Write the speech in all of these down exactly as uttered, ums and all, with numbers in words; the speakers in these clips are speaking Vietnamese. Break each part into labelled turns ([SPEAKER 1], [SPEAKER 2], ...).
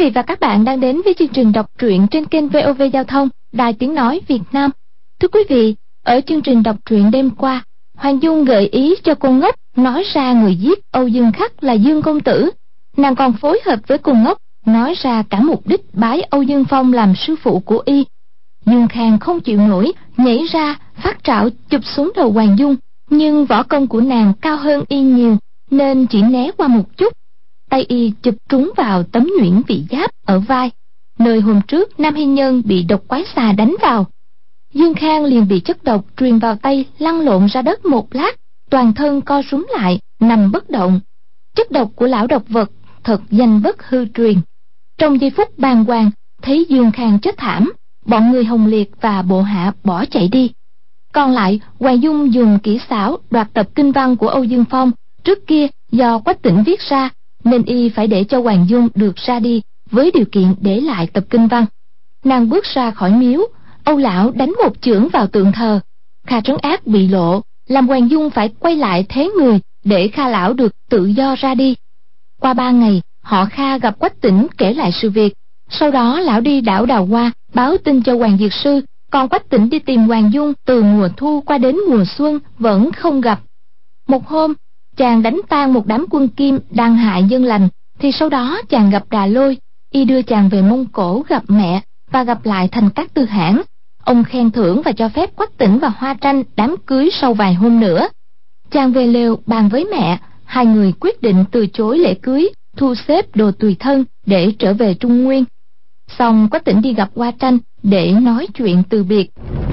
[SPEAKER 1] vị và các bạn đang đến với chương trình đọc truyện trên kênh vê o vê Giao thông, Đài Tiếng nói Việt Nam. Thưa quý vị, ở chương trình đọc truyện đêm qua, Hoàng Dung gợi ý cho cô Ngốc nói ra người giết Âu Dương Khắc là Dương công tử. Nàng còn phối hợp với cô Ngốc nói ra cả mục đích bái Âu Dương Phong làm sư phụ của y. Dương Khang không chịu nổi, nhảy ra phát trảo chụp xuống đầu Hoàng Dung, nhưng võ công của nàng cao hơn y nhiều nên chỉ né qua một chút. Tay y chụp trúng vào tấm nhuyễn vị giáp ở vai, nơi hôm trước Nam Hy Nhân bị độc quái xà đánh vào. Dương Khang liền bị chất độc truyền vào tay, lăn lộn ra đất một lát, toàn thân co rúm lại, nằm bất động. Chất độc của lão độc vật thật danh bất hư truyền. Trong giây phút bàng hoàng, thấy Dương Khang chết thảm, bọn người Hồng Liệt và bộ hạ bỏ chạy đi. Còn lại, Hoàng Dung dùng kỹ xảo đoạt tập kinh văn của Âu Dương Phong, trước kia do Quách Tĩnh viết ra, nên y phải để cho Hoàng Dung được ra đi với điều kiện để lại tập kinh văn. Nàng bước ra khỏi miếu, Âu lão đánh một chưởng vào tượng thờ. Kha Trấn Ác bị lộ, làm Hoàng Dung phải quay lại thế người để Kha lão được tự do ra đi. Qua ba ngày, họ Kha gặp Quách Tĩnh kể lại sự việc. Sau đó lão đi đảo Đào Hoa báo tin cho Hoàng Dược Sư, còn Quách Tĩnh đi tìm Hoàng Dung từ mùa thu qua đến mùa xuân vẫn không gặp. Một hôm, chàng đánh tan một đám quân Kim đang hại dân lành, thì sau đó chàng gặp Đà Lôi, y đưa chàng về Mông Cổ gặp mẹ và gặp lại Thành Các Tư Hãn. Ông khen thưởng và cho phép Quách Tĩnh và Hoa Tranh đám cưới sau vài hôm nữa. Chàng về lều bàn với mẹ, hai người quyết định từ chối lễ cưới, thu xếp đồ tùy thân để trở về Trung Nguyên. Xong Quách Tĩnh đi gặp Hoa Tranh để nói chuyện từ biệt.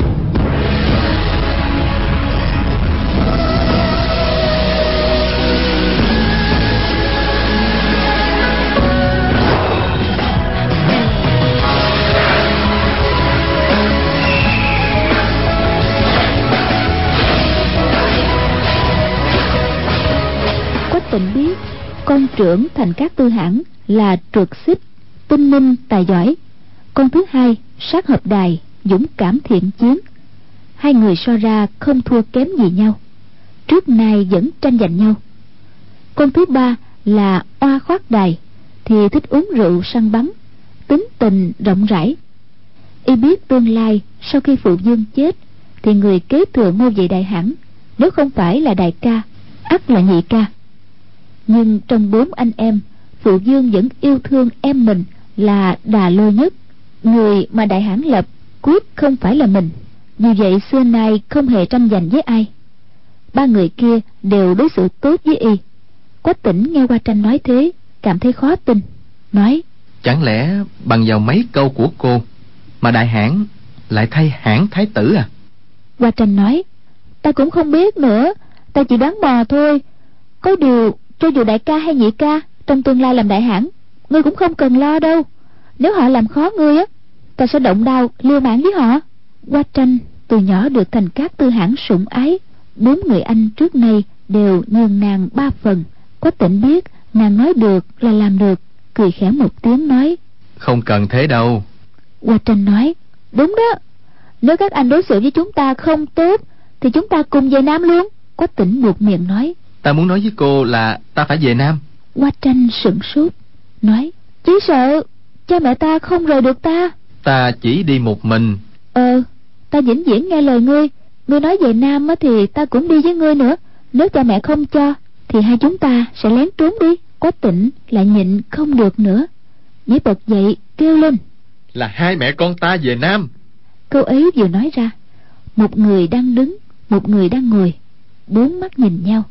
[SPEAKER 1] Quách Tĩnh biết con trưởng Thành Các Tư Hãn là Trượt Xích, tinh minh tài giỏi. Con thứ hai Sát Hợp Đài, dũng cảm thiện chiến. Hai người so ra không thua kém gì nhau, trước nay vẫn tranh giành nhau. Con thứ ba là Oa Khoát Đài, thì thích uống rượu săn bắn, tính tình rộng rãi. Y biết tương lai sau khi phụ vương chết thì người kế thừa ngôi vị đại hãn nếu không phải là đại ca, ắt là nhị ca. Nhưng trong bốn anh em, phụ vương vẫn yêu thương em mình là Đà Lôi nhất. Người mà đại hãn lập quyết không phải là mình, vì vậy xưa nay không hề tranh giành với ai. Ba người kia đều đối xử tốt với y. Quách Tĩnh nghe Hoa Tranh nói thế, cảm thấy khó tin, nói:
[SPEAKER 2] Chẳng lẽ bằng vào mấy câu của cô mà đại hãn lại thay hãn thái tử à?
[SPEAKER 1] Hoa Tranh nói: Ta cũng không biết nữa, ta chỉ đoán mò thôi. Có điều cho dù đại ca hay nhị ca trong tương lai làm đại hãn, ngươi cũng không cần lo đâu. Nếu họ làm khó ngươi á, ta sẽ động đao liêu mạng với họ. Hoa Tranh từ nhỏ được Thành Các Tư Hãn sủng ái, bốn người anh trước nay đều nhường nàng ba phần. Quách Tĩnh biết nàng nói được là làm được, cười khẽ một tiếng nói:
[SPEAKER 2] Không cần thế đâu.
[SPEAKER 1] Hoa Tranh nói: Đúng đó, nếu các anh đối xử với chúng ta không tốt thì chúng ta cùng về Nam luôn. Quách Tĩnh buột miệng nói:
[SPEAKER 2] Ta muốn nói với cô là ta phải về Nam.
[SPEAKER 1] Hoa Tranh sửng sốt, nói: Chỉ sợ cha mẹ ta không rời được ta.
[SPEAKER 2] Ta chỉ đi một mình.
[SPEAKER 1] Ờ, ta vĩnh viễn nghe lời ngươi. Ngươi nói về Nam á thì ta cũng đi với ngươi nữa. Nếu cha mẹ không cho thì hai chúng ta sẽ lén trốn đi. Quách Tĩnh lại nhịn không được nữa, nhảy bật dậy kêu lên:
[SPEAKER 2] Là hai mẹ con ta về Nam.
[SPEAKER 1] Câu ấy vừa nói ra, một người đang đứng, một người đang ngồi, bốn mắt nhìn nhau,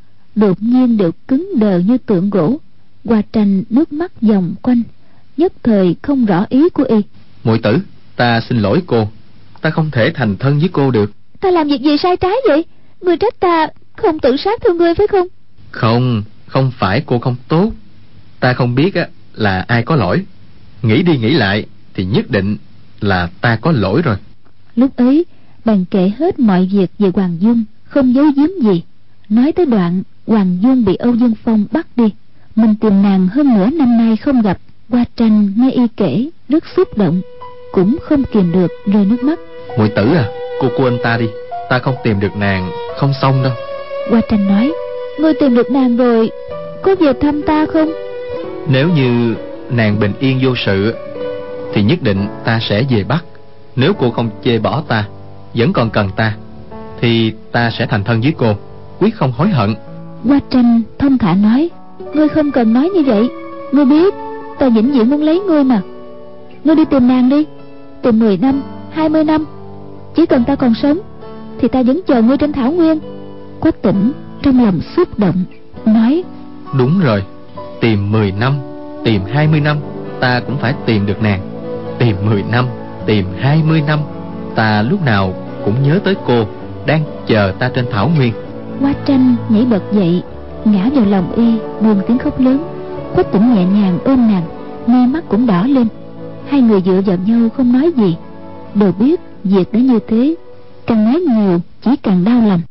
[SPEAKER 1] đột nhiên đều cứng đờ như tượng gỗ. Hoa Tranh nước mắt vòng quanh, nhất thời không rõ ý của y.
[SPEAKER 2] Muội tử, ta xin lỗi cô, ta không thể thành thân với cô được.
[SPEAKER 1] Ta làm việc gì sai trái vậy? Ngươi trách ta không tự sát thương ngươi phải không?
[SPEAKER 2] Không, không phải cô không tốt. Ta không biết á là ai có lỗi. Nghĩ đi nghĩ lại thì nhất định là ta có lỗi rồi.
[SPEAKER 1] Lúc ấy bàn kể hết mọi việc về Hoàng Dung, không giấu giếm gì. Nói tới đoạn Hoàng Dung bị Âu Dương Phong bắt đi, mình tìm nàng hơn nửa năm nay không gặp. Hoa Tranh nghe y kể rất xúc động, cũng không kìm được rơi nước mắt.
[SPEAKER 2] Muội tử à, cô quên ta đi, ta không tìm được nàng không xong đâu.
[SPEAKER 1] Hoa Tranh nói: Ngươi tìm được nàng rồi, có về thăm ta không?
[SPEAKER 2] Nếu như nàng bình yên vô sự thì nhất định ta sẽ về Bắc. Nếu cô không chê bỏ ta, vẫn còn cần ta, thì ta sẽ thành thân với cô, quyết không hối hận.
[SPEAKER 1] Hoa Tranh thông thả nói: Ngươi không cần nói như vậy. Ngươi biết ta vĩnh viễn muốn lấy ngươi mà. Ngươi đi tìm nàng đi. Tìm mười năm, hai mươi năm, chỉ cần ta còn sống thì ta vẫn chờ ngươi trên thảo nguyên. Quách Tĩnh trong lòng xúc động, nói:
[SPEAKER 2] Đúng rồi, tìm mười năm, tìm hai mươi năm, ta cũng phải tìm được nàng. Tìm mười năm, tìm hai mươi năm, ta lúc nào cũng nhớ tới cô đang chờ ta trên thảo nguyên.
[SPEAKER 1] Hoa Tranh nhảy bật dậy, ngã vào lòng y, buông tiếng khóc lớn. Quách Tĩnh nhẹ nhàng ôm nàng, mi mắt cũng đỏ lên. Hai người dựa vào nhau không nói gì, đều biết việc đã như thế, càng nói nhiều chỉ càng đau lòng.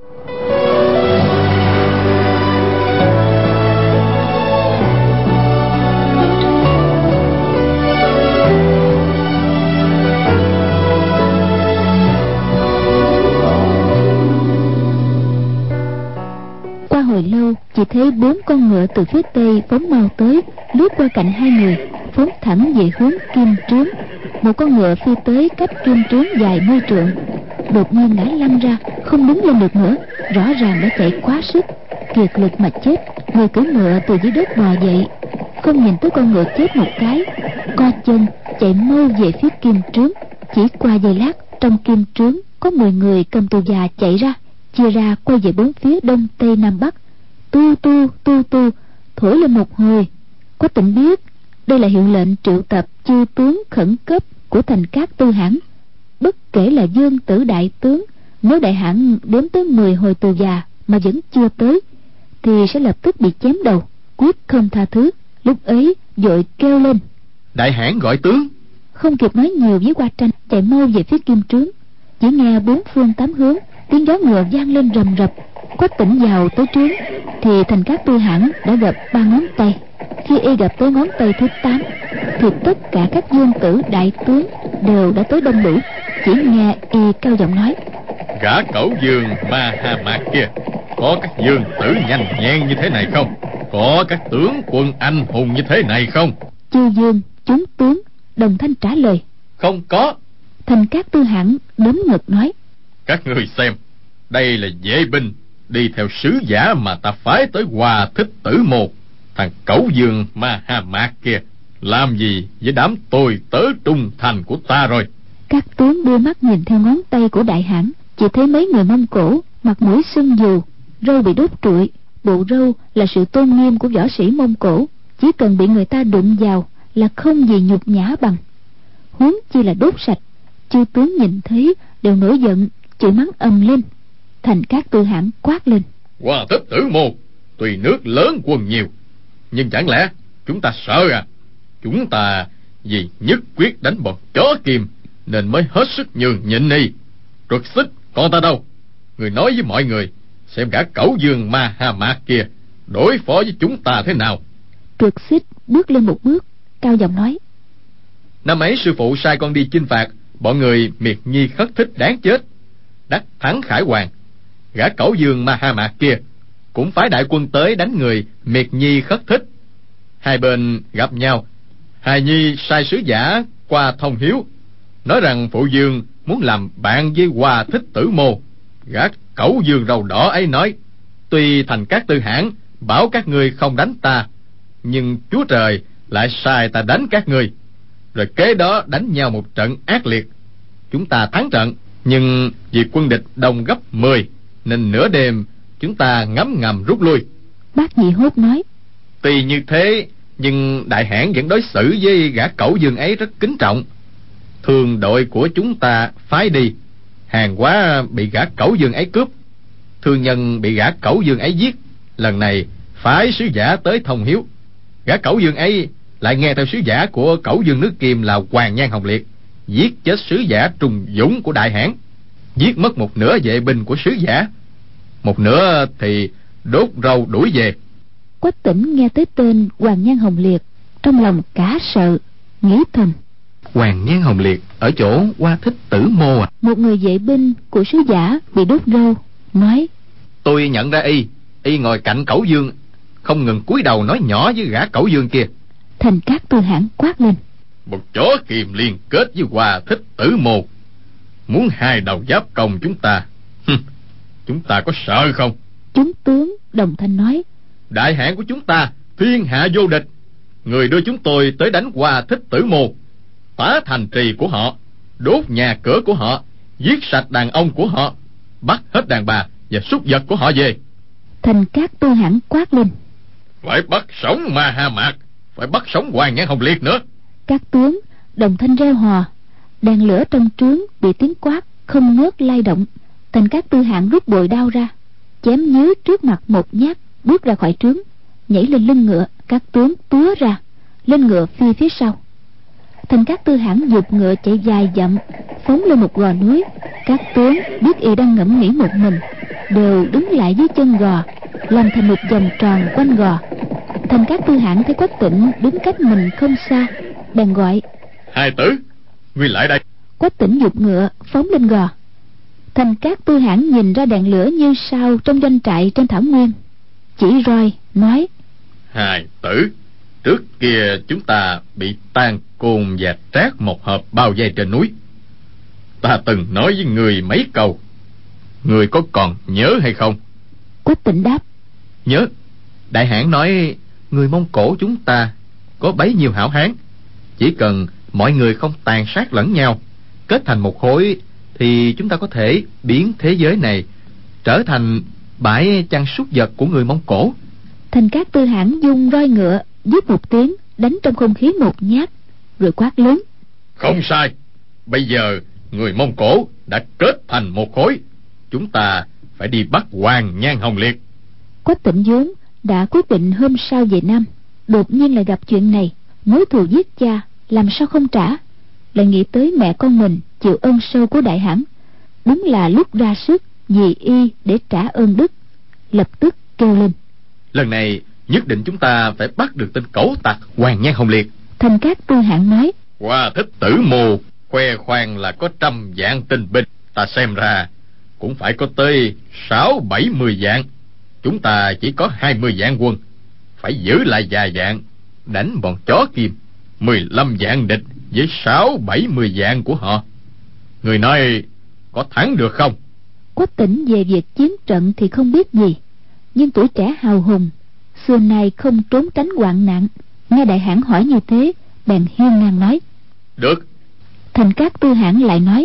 [SPEAKER 1] Qua hồi lâu, chỉ thấy bốn con ngựa từ phía tây phóng mau tới, lướt qua cạnh hai người, phóng thẳng về hướng Kim Trướng. Một con ngựa phi tới cách Kim Trướng dài mươi trượng, đột nhiên ngã lăn ra, không đứng lên được nữa, rõ ràng đã chạy quá sức, kiệt lực mà chết. Người cưỡi ngựa từ dưới đất bò dậy, không nhìn tới con ngựa chết một cái, co chân chạy mau về phía Kim Trướng. Chỉ qua giây lát, trong Kim Trướng có mười người cầm tù già chạy ra, chia ra quay về bốn phía đông tây nam bắc, tu tu tu tu thổi lên một hồi. Quách Tĩnh biết đây là hiệu lệnh triệu tập chư tướng khẩn cấp của Thành Cát Tư Hãn. Bất kể là Dương Tử đại tướng, nếu đại hãn đếm tới mười hồi tù già mà vẫn chưa tới thì sẽ lập tức bị chém đầu, quyết không tha thứ. Lúc ấy vội kêu lên:
[SPEAKER 2] Đại hãn gọi tướng.
[SPEAKER 1] Không kịp nói nhiều với Hoa Tranh, chạy mau về phía Kim Trướng. Chỉ nghe bốn phương tám hướng tiếng gió ngựa vang lên rầm rập. Quách Tĩnh vào tới trướng thì Thành Cát Tư Hãn đã gập ba ngón tay. Khi y gặp tới ngón tay thứ tám thì tất cả các dương tử đại tướng đều đã tới đông đủ. Chỉ nghe y cao giọng nói:
[SPEAKER 2] Gã cẩu Dương Ma Ha Mạc kia, có các dương tử nhanh nhẹn như thế này không? Có các tướng quân anh hùng như thế này không?
[SPEAKER 1] Chư dương chúng tướng đồng thanh trả lời:
[SPEAKER 2] Không có.
[SPEAKER 1] Thành Cát Tư Hãn đấm ngực nói:
[SPEAKER 2] Các người xem, đây là vệ binh đi theo sứ giả mà ta phái tới Hoa Thích Tử Môn. Thằng cẩu Dương Ma Ha Mạc kia làm gì với đám tôi tớ trung thành của ta rồi?
[SPEAKER 1] Các tướng đưa mắt nhìn theo ngón tay của đại hãn, chỉ thấy mấy người Mông Cổ mặt mũi sưng dù, râu bị đốt trụi. Bộ râu là sự tôn nghiêm của võ sĩ Mông Cổ, chỉ cần bị người ta đụng vào là không gì nhục nhã bằng, huống chi là đốt sạch. Chư tướng nhìn thấy đều nổi giận, chửi mắng ầm lên. Thành Cát Tư Hãn quát lên:
[SPEAKER 2] Hoa Thích Tử Môn tuy nước lớn quân nhiều, nhưng chẳng lẽ chúng ta sợ à? Chúng ta vì nhất quyết đánh bọn chó kim nên mới hết sức nhường nhịn đi. Truật Xích con ta đâu? Người nói với mọi người xem gã cẩu Dương Ma Ha Mạc kia đối phó với chúng ta thế nào.
[SPEAKER 1] Truật Xích bước lên một bước, cao giọng nói:
[SPEAKER 2] Năm ấy sư phụ sai con đi chinh phạt bọn người Miệt Nhi Khất Thích đáng chết, đắc thắng khải hoàn. Gã cẩu Dương Ma Ha Mạc kia cũng phái đại quân tới đánh người Miệt Nhi Khất Thích. Hai bên gặp nhau, hài nhi sai sứ giả qua thông hiếu, nói rằng phụ dương muốn làm bạn với Hoa Thích Tử Môn. Gã cẩu Dương râu đỏ ấy nói: Tuy Thành Cát Tư Hãn bảo các ngươi không đánh ta, nhưng Chúa Trời lại sai ta đánh các ngươi. Rồi kế đó đánh nhau một trận ác liệt. Chúng ta thắng trận, nhưng vì quân địch đông gấp mười nên nửa đêm chúng ta ngấm ngầm rút lui.
[SPEAKER 1] Bác Nhị Hốt nói:
[SPEAKER 2] Tuy như thế, nhưng đại hãn vẫn đối xử với gã cẩu Dương ấy rất kính trọng. Thường đội của chúng ta phái đi, hàng hóa bị gã cẩu Dương ấy cướp, thương nhân bị gã cẩu Dương ấy giết. Lần này phái sứ giả tới thông hiếu, gã cẩu Dương ấy lại nghe theo sứ giả của cẩu Dương nước Kim là Hoàn Nhan Hồng Liệt, giết chết sứ giả Trùng Dũng của đại hãn, giết mất một nửa vệ binh của sứ giả, một nửa thì đốt râu đuổi về.
[SPEAKER 1] Quách Tĩnh nghe tới tên Hoàn Nhan Hồng Liệt, trong lòng cả sợ, nghĩ thầm:
[SPEAKER 2] Hoàn Nhan Hồng Liệt ở chỗ Hoa Thích Tử Môn à?
[SPEAKER 1] Một người vệ binh của sứ giả bị đốt râu, nói:
[SPEAKER 2] Tôi nhận ra y, y ngồi cạnh cẩu Dương, không ngừng cúi đầu nói nhỏ với gã cẩu Dương kia.
[SPEAKER 1] Thành Cát Tư Hãn quát lên:
[SPEAKER 2] Một chó kiềm liên kết với Hoa Thích Tử Mô, muốn hai đầu giáp công chúng ta. Chúng ta có sợ không?
[SPEAKER 1] Chúng tướng đồng thanh nói:
[SPEAKER 2] Đại hãn của chúng ta thiên hạ vô địch. Người đưa chúng tôi tới đánh Hoa Thích Tử Mô, phá thành trì của họ, đốt nhà cửa của họ, giết sạch đàn ông của họ, bắt hết đàn bà và súc vật của họ về.
[SPEAKER 1] Thành Cát Tư Hãn quát lên:
[SPEAKER 2] Phải bắt sống Ma Ha Mạc, phải bắt sống Hoàn Nhan Hồng Liệt nữa.
[SPEAKER 1] Các tướng đồng thanh reo hò. Đàn lửa trong trướng bị tiếng quát không ngớt lay động. Thành Cát Tư Hãn rút bội đao ra, chém nhứ trước mặt một nhát, bước ra khỏi trướng, nhảy lên lưng ngựa. Các tướng túa ra, lên ngựa phi phía sau. Thành Cát Tư Hãn giục ngựa chạy dài dặm, phóng lên một gò núi. Các tướng biết y đang ngẫm nghĩ một mình, đều đứng lại dưới chân gò, làm thành một vòng tròn quanh gò. Thành Cát Tư Hãn thấy Quách Tĩnh đứng cách mình không xa, bèn gọi:
[SPEAKER 2] Hai tử, ngươi lại đây.
[SPEAKER 1] Quách Tĩnh giục ngựa phóng lên gò. Thành Cát Tư Hãn nhìn ra đèn lửa như sao trong doanh trại trên thảo nguyên, chỉ roi nói:
[SPEAKER 2] Hai tử, trước kia chúng ta bị Tang Côn và Trác một hợp bao vây trên núi. Ta từng nói với người mấy câu, người có còn nhớ hay không?
[SPEAKER 1] Quách Tĩnh đáp:
[SPEAKER 2] Nhớ. Đại hãn nói người Mông Cổ chúng ta có bấy nhiêu hảo hán, chỉ cần mọi người không tàn sát lẫn nhau, kết thành một khối, thì chúng ta có thể biến thế giới này trở thành bãi chăn súc vật của người Mông Cổ.
[SPEAKER 1] Thành Cát Tư Hãn dung roi ngựa, dứt một tiếng, đánh trong không khí một nhát, rồi quát lớn:
[SPEAKER 2] Không sai. Bây giờ người Mông Cổ đã kết thành một khối, chúng ta phải đi bắt Hoàn Nhan Hồng Liệt.
[SPEAKER 1] Quách Tĩnh vốn đã quyết định hôm sau về Nam, đột nhiên lại gặp chuyện này, mối thù giết cha làm sao không trả. Lại nghĩ tới mẹ con mình chịu ơn sâu của đại hãn, đúng là lúc ra sức vì y để trả ơn đức. Lập tức kêu lên:
[SPEAKER 2] Lần này nhất định chúng ta phải bắt được tên cẩu tặc Hoàn Nhan Hồng Liệt.
[SPEAKER 1] Thành Cát Tư Hãn nói:
[SPEAKER 2] Hoa Thích Tử Mô khoe khoang là có trăm vạn tinh binh, ta xem ra cũng phải có tới sáu bảy mươi vạn. Chúng ta chỉ có hai mươi vạn quân, phải giữ lại vài vạn đánh bọn chó kim. Mười lăm vạn địch với sáu bảy mươi vạn của họ, người nói có thắng được không?
[SPEAKER 1] Quách Tĩnh về việc chiến trận thì không biết gì, nhưng tuổi trẻ hào hùng, xưa nay không trốn tránh hoạn nạn. Nghe đại hãn hỏi như thế, bèn hiên ngang nói:
[SPEAKER 2] Được.
[SPEAKER 1] Thành Cát Tư Hãn lại nói: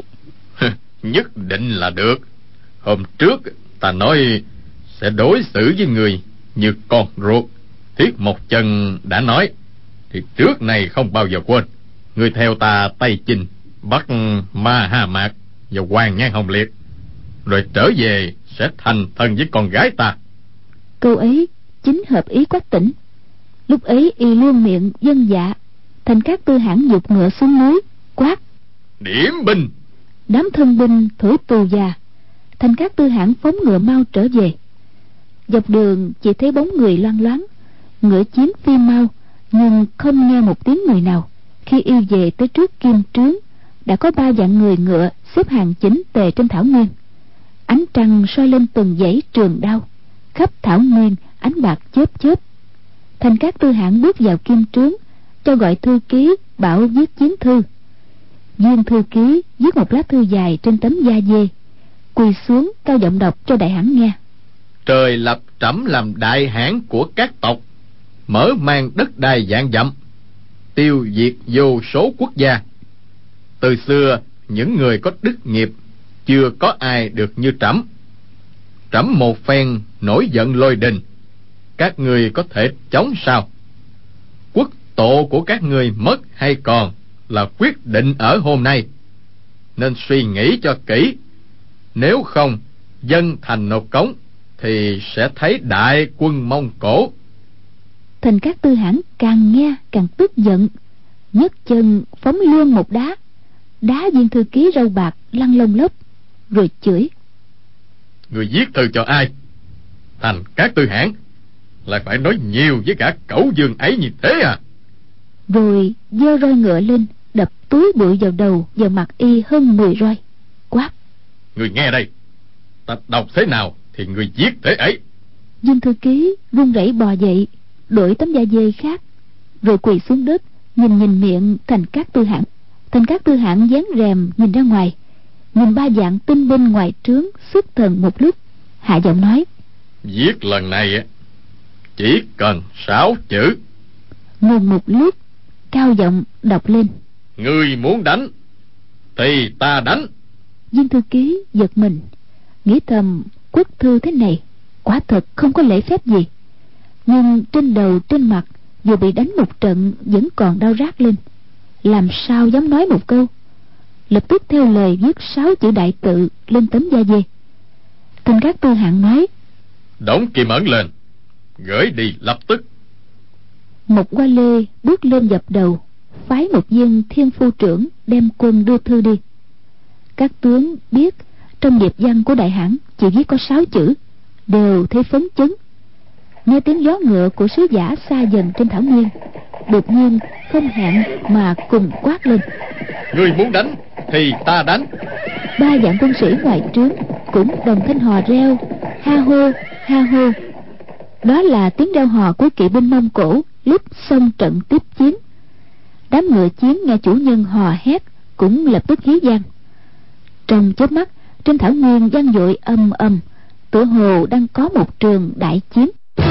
[SPEAKER 2] Nhất định là được. Hôm trước ta nói sẽ đối xử với người như con ruột, Thiết Một Chân đã nói, thì trước này không bao giờ quên. Người theo ta Tây Chinh bắt Ma Ha Mạc và Hoàn Nhan Hồng Liệt, rồi trở về sẽ thành thân với con gái ta.
[SPEAKER 1] Câu ấy chính hợp ý Quách Tĩnh. Lúc ấy y luôn miệng vâng dạ. Thành Cát Tư Hãn giục ngựa xuống núi, quát:
[SPEAKER 2] Điểm binh.
[SPEAKER 1] Đám thân binh thổi tù già. Thành Cát Tư Hãn phóng ngựa mau trở về. Dọc đường chỉ thấy bóng người loang loáng, ngựa chiến phi mau, nhưng không nghe một tiếng người nào. Khi y về tới trước kim trướng, đã có ba vạn người ngựa xếp hàng chỉnh tề trên thảo nguyên. Ánh trăng soi lên từng dãy trường đao, khắp thảo nguyên ánh bạc chớp chớp. Thành Cát Tư Hãn bước vào kim trướng, cho gọi thư ký bảo viết chiến thư. Viên thư ký viết một lá thư dài trên tấm da dê, quỳ xuống cao giọng đọc cho đại hãn nghe:
[SPEAKER 2] Trời lập trẫm làm đại hãn của các tộc, mở mang đất đai vạn dặm, tiêu diệt vô số quốc gia. Từ xưa những người có đức nghiệp chưa có ai được như trẫm. Trẫm một phen nổi giận lôi đình, các ngươi có thể chống sao? Quốc tổ của các ngươi mất hay còn là quyết định ở hôm nay, nên suy nghĩ cho kỹ. Nếu không dân thành nộp cống thì sẽ thấy đại quân Mông Cổ.
[SPEAKER 1] Thành Cát Tư Hãn càng nghe càng tức giận, nhấc chân phóng luôn một đá, đá viên thư ký râu bạc lăn lông lốc, rồi chửi:
[SPEAKER 2] Người viết thư cho ai? Thành Cát Tư Hãn lại phải nói nhiều với cả cẩu dương ấy như thế à?
[SPEAKER 1] Rồi giơ roi ngựa lên, đập túi bụi vào đầu vào mặt y hơn mười roi, quát:
[SPEAKER 2] Người nghe đây, ta đọc thế nào thì người viết thế ấy.
[SPEAKER 1] Viên thư ký run rẩy bò dậy, đổi tấm da dê khác,
[SPEAKER 3] rồi quỳ xuống đất, nhìn nhìn miệng Thành Cát Tư Hãn. Thành Cát Tư Hãn dán rèm nhìn ra ngoài, nhìn ba vạn tinh binh ngoài trướng xuất thần một lúc, hạ giọng nói:
[SPEAKER 2] Giết lần này chỉ cần sáu chữ.
[SPEAKER 3] Ngừng một lúc, cao giọng đọc lên:
[SPEAKER 2] Ngươi muốn đánh thì ta đánh.
[SPEAKER 3] Viên thư ký giật mình, nghĩ thầm quốc thư thế này quả thật không có lễ phép gì, nhưng trên đầu trên mặt vừa bị đánh một trận vẫn còn đau rát lên, làm sao dám nói một câu. Lập tức theo lời viết sáu chữ đại tự lên tấm da dê. Thành Cát Tư Hãn nói:
[SPEAKER 2] Đóng kim ấn lên, gửi đi lập tức.
[SPEAKER 3] Một Hoa Lê bước lên dập đầu, phái một viên thiên phu trưởng đem quân đưa thư đi. Các tướng biết trong nghiệp văn của đại hãn chỉ viết có sáu chữ, đều thấy phấn chấn. Nghe tiếng gió ngựa của sứ giả xa dần trên thảo nguyên, đột nhiên không hẹn mà cùng quát lên:
[SPEAKER 2] Ngươi muốn đánh thì ta đánh.
[SPEAKER 3] Ba vạn quân sĩ ngoài trướng cũng đồng thanh hò reo: ha hô, ha hô. Đó là tiếng reo hò của kỵ binh Mông Cổ lúc xông trận tiếp chiến. Đám ngựa chiến nghe chủ nhân hò hét cũng lập tức hí vang. Trong chớp mắt, trên thảo nguyên vang dội ầm ầm, tựa hồ đang có một trường đại chiến.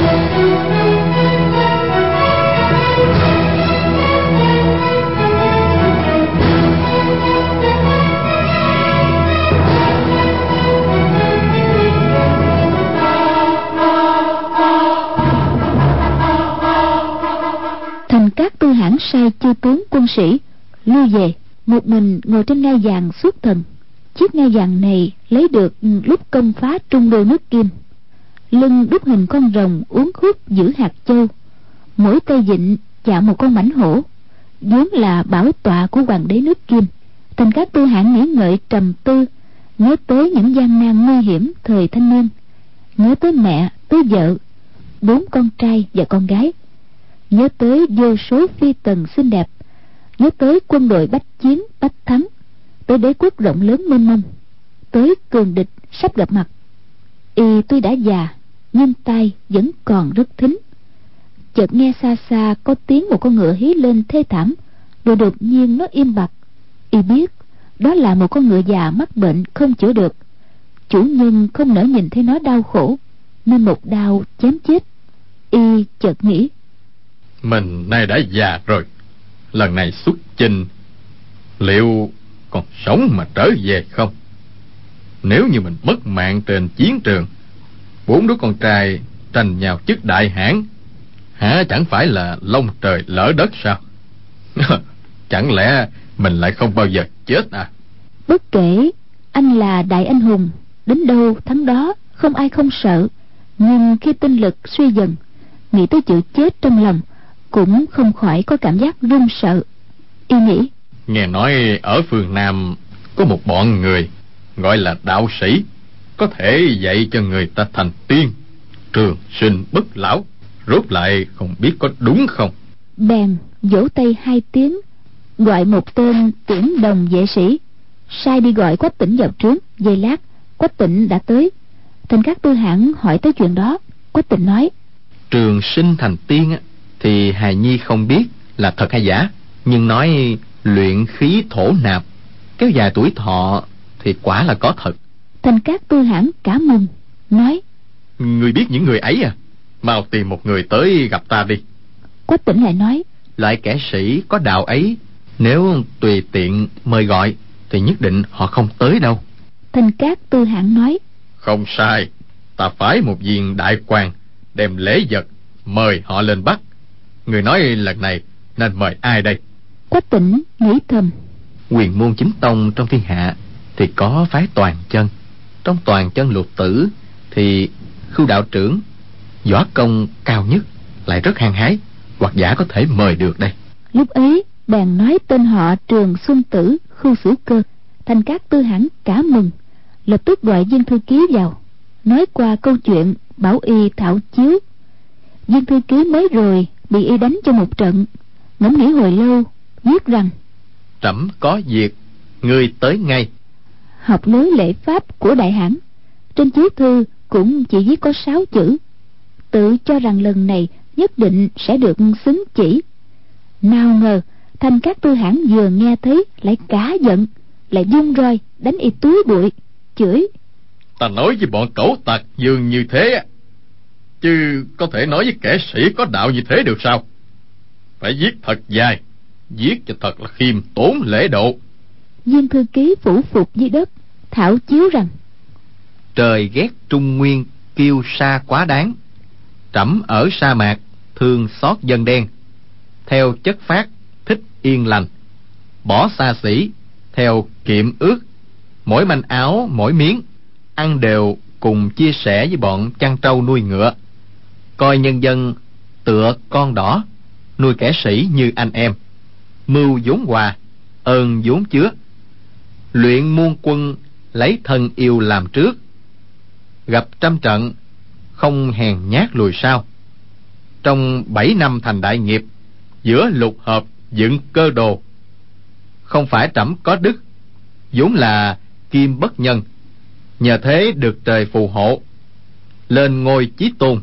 [SPEAKER 3] Thành Cát Tư Hãn sai chư tướng quân sĩ lui về, một mình ngồi trên ngai vàng xuất thần. Chiếc ngai vàng này lấy được lúc công phá Trung Đô nước Kim. Lưng đúc hình con rồng uốn khúc giữ hạt châu, mỗi tay vịn chạm một con mãnh hổ, vốn là bảo tọa của hoàng đế nước Kim. Thành Cát Tư Hãn nghĩ ngợi trầm tư, nhớ tới những gian nan nguy hiểm thời thanh niên, nhớ tới mẹ, tới vợ, bốn con trai và con gái, nhớ tới vô số phi tần xinh đẹp, nhớ tới quân đội bách chiến bách thắng, tới đế quốc rộng lớn mênh mông, tới cường địch sắp gặp mặt. Y tuy đã già nhưng tai vẫn còn rất thính. Chợt nghe xa xa có tiếng một con ngựa hí lên thê thảm, rồi đột nhiên nó im bặt. Y biết đó là một con ngựa già mắc bệnh không chữa được, chủ nhân không nỡ nhìn thấy nó đau khổ nên một đao chém chết. Y chợt nghĩ:
[SPEAKER 2] Mình nay đã già rồi, lần này xuất chinh liệu còn sống mà trở về không? Nếu như mình mất mạng trên chiến trường, bốn đứa con trai tranh nhau chức đại hãn, hả chẳng phải là long trời lỡ đất sao? Chẳng lẽ mình lại không bao giờ chết à?
[SPEAKER 3] Bất kể anh là đại anh hùng, đến đâu thắng đó, không ai không sợ, nhưng khi tinh lực suy dần, nghĩ tới chữ chết trong lòng cũng không khỏi có cảm giác run sợ. Y nghĩ:
[SPEAKER 2] Nghe nói ở phương Nam có một bọn người gọi là đạo sĩ, có thể dạy cho người ta thành tiên, trường sinh bất lão, rốt lại không biết có đúng không.
[SPEAKER 3] Bèn vỗ tay hai tiếng, gọi một tên tiễn đồng vệ sĩ, sai đi gọi Quách Tĩnh vào trướng. Giây lát, Quách Tĩnh đã tới. Thành Cát Tư Hãn hỏi tới chuyện đó. Quách Tĩnh nói:
[SPEAKER 4] Trường sinh thành tiên thì hài nhi không biết là thật hay giả, nhưng nói luyện khí thổ nạp, kéo dài tuổi thọ thì quả là có thật.
[SPEAKER 3] Thành Cát Tư Hãn cả mừng, nói:
[SPEAKER 2] Người biết những người ấy à? Mau tìm một người tới gặp ta đi.
[SPEAKER 3] Quách Tĩnh lại nói:
[SPEAKER 4] Loại kẻ sĩ có đạo ấy, nếu tùy tiện mời gọi thì nhất định họ không tới đâu.
[SPEAKER 3] Thành Cát Tư Hãn nói:
[SPEAKER 2] Không sai, ta phái một viên đại quan đem lễ vật mời họ lên Bắc. Người nói lần này nên mời ai đây?
[SPEAKER 3] Quách Tĩnh nghĩ thầm:
[SPEAKER 4] Quyền môn chính tông trong thiên hạ thì có phái Toàn Chân, trong Toàn Chân lục tử thì Khưu đạo trưởng võ công cao nhất, lại rất hăng hái, hoặc giả có thể mời được đây.
[SPEAKER 3] Lúc ấy bèn nói tên họ Trường Xuân Tử, Khưu Sửu Cơ. Thành Cát Tư Hãn cả mừng, lập tức gọi viên thư ký vào, nói qua câu chuyện, bảo y thảo chiếu. Viên thư ký mới rồi bị y đánh cho một trận, ngẫm nghĩ hồi lâu, viết rằng:
[SPEAKER 4] Trẫm có việc, ngươi tới ngay.
[SPEAKER 3] Học lối lễ pháp của đại hãn, trên chiếu thư cũng chỉ viết có sáu chữ, tự cho rằng lần này nhất định sẽ được xứng chỉ. Nào ngờ Thành Cát Tư Hãn vừa nghe thấy lại cả giận, lại vung roi đánh y túi bụi, chửi:
[SPEAKER 2] Ta nói với bọn cẩu tặc dường như thế, chứ có thể nói với kẻ sĩ có đạo như thế được sao? Phải giết thật dài, giết cho thật là khiêm tốn lễ độ.
[SPEAKER 3] Viên thư ký phủ phục dưới đất, thảo chiếu rằng:
[SPEAKER 4] Trời ghét Trung Nguyên kiêu sa quá đáng, trẫm ở sa mạc thương xót dân đen. Theo chất phát thích yên lành, bỏ xa xỉ theo kiệm ước. Mỗi manh áo mỗi miếng, ăn đều cùng chia sẻ với bọn chăn trâu nuôi ngựa. Coi nhân dân tựa con đỏ, nuôi kẻ sĩ như anh em. Mưu vốn hòa, ơn vốn chứa. Luyện muôn quân, lấy thân yêu làm trước. Gặp trăm trận, không hèn nhát lùi sau. Trong bảy năm thành đại nghiệp, giữa lục hợp dựng cơ đồ. Không phải trẫm có đức, vốn là kim bất nhân. Nhờ thế được trời phù hộ, lên ngôi chí tôn.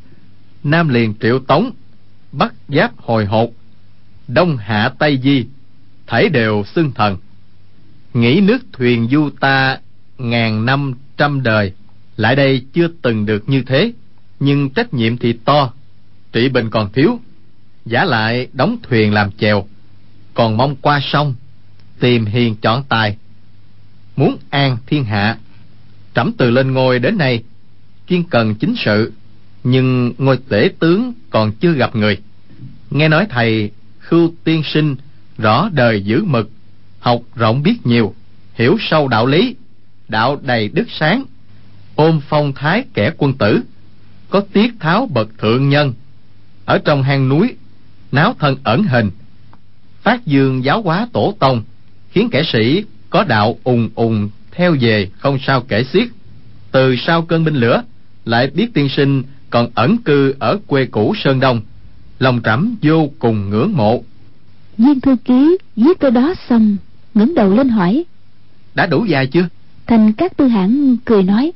[SPEAKER 4] Nam liền triệu tống, bắc giáp hồi hột, đông hạ tây di, thảy đều xưng thần. Nghĩ nước thuyền du ta ngàn năm trăm đời, lại đây chưa từng được như thế. Nhưng trách nhiệm thì to, trị bình còn thiếu. Giả lại đóng thuyền làm chèo, còn mong qua sông tìm hiền chọn tài. Muốn an thiên hạ, trẫm từ lên ngôi đến nay chuyên cần chính sự, nhưng ngôi tể tướng còn chưa gặp người. Nghe nói thầy Khưu tiên sinh rõ đời giữ mực, học rộng biết nhiều, hiểu sâu đạo lý, đạo đầy đức sáng, ôm phong thái kẻ quân tử, có tiết tháo bậc thượng nhân. Ở trong hang núi náo thân ẩn hình, phát dương giáo hóa tổ tông, khiến kẻ sĩ có đạo ùng ùng theo về không sao kể xiết. Từ sau cơn binh lửa, lại biết tiên sinh còn ẩn cư ở quê cũ Sơn Đông, lòng trẫm vô cùng ngưỡng mộ.
[SPEAKER 3] Viên thư ký viết câu đó xong, ngẩng đầu lên hỏi:
[SPEAKER 4] Đã đủ dài chưa?
[SPEAKER 3] Thành Cát Tư Hãn cười nói: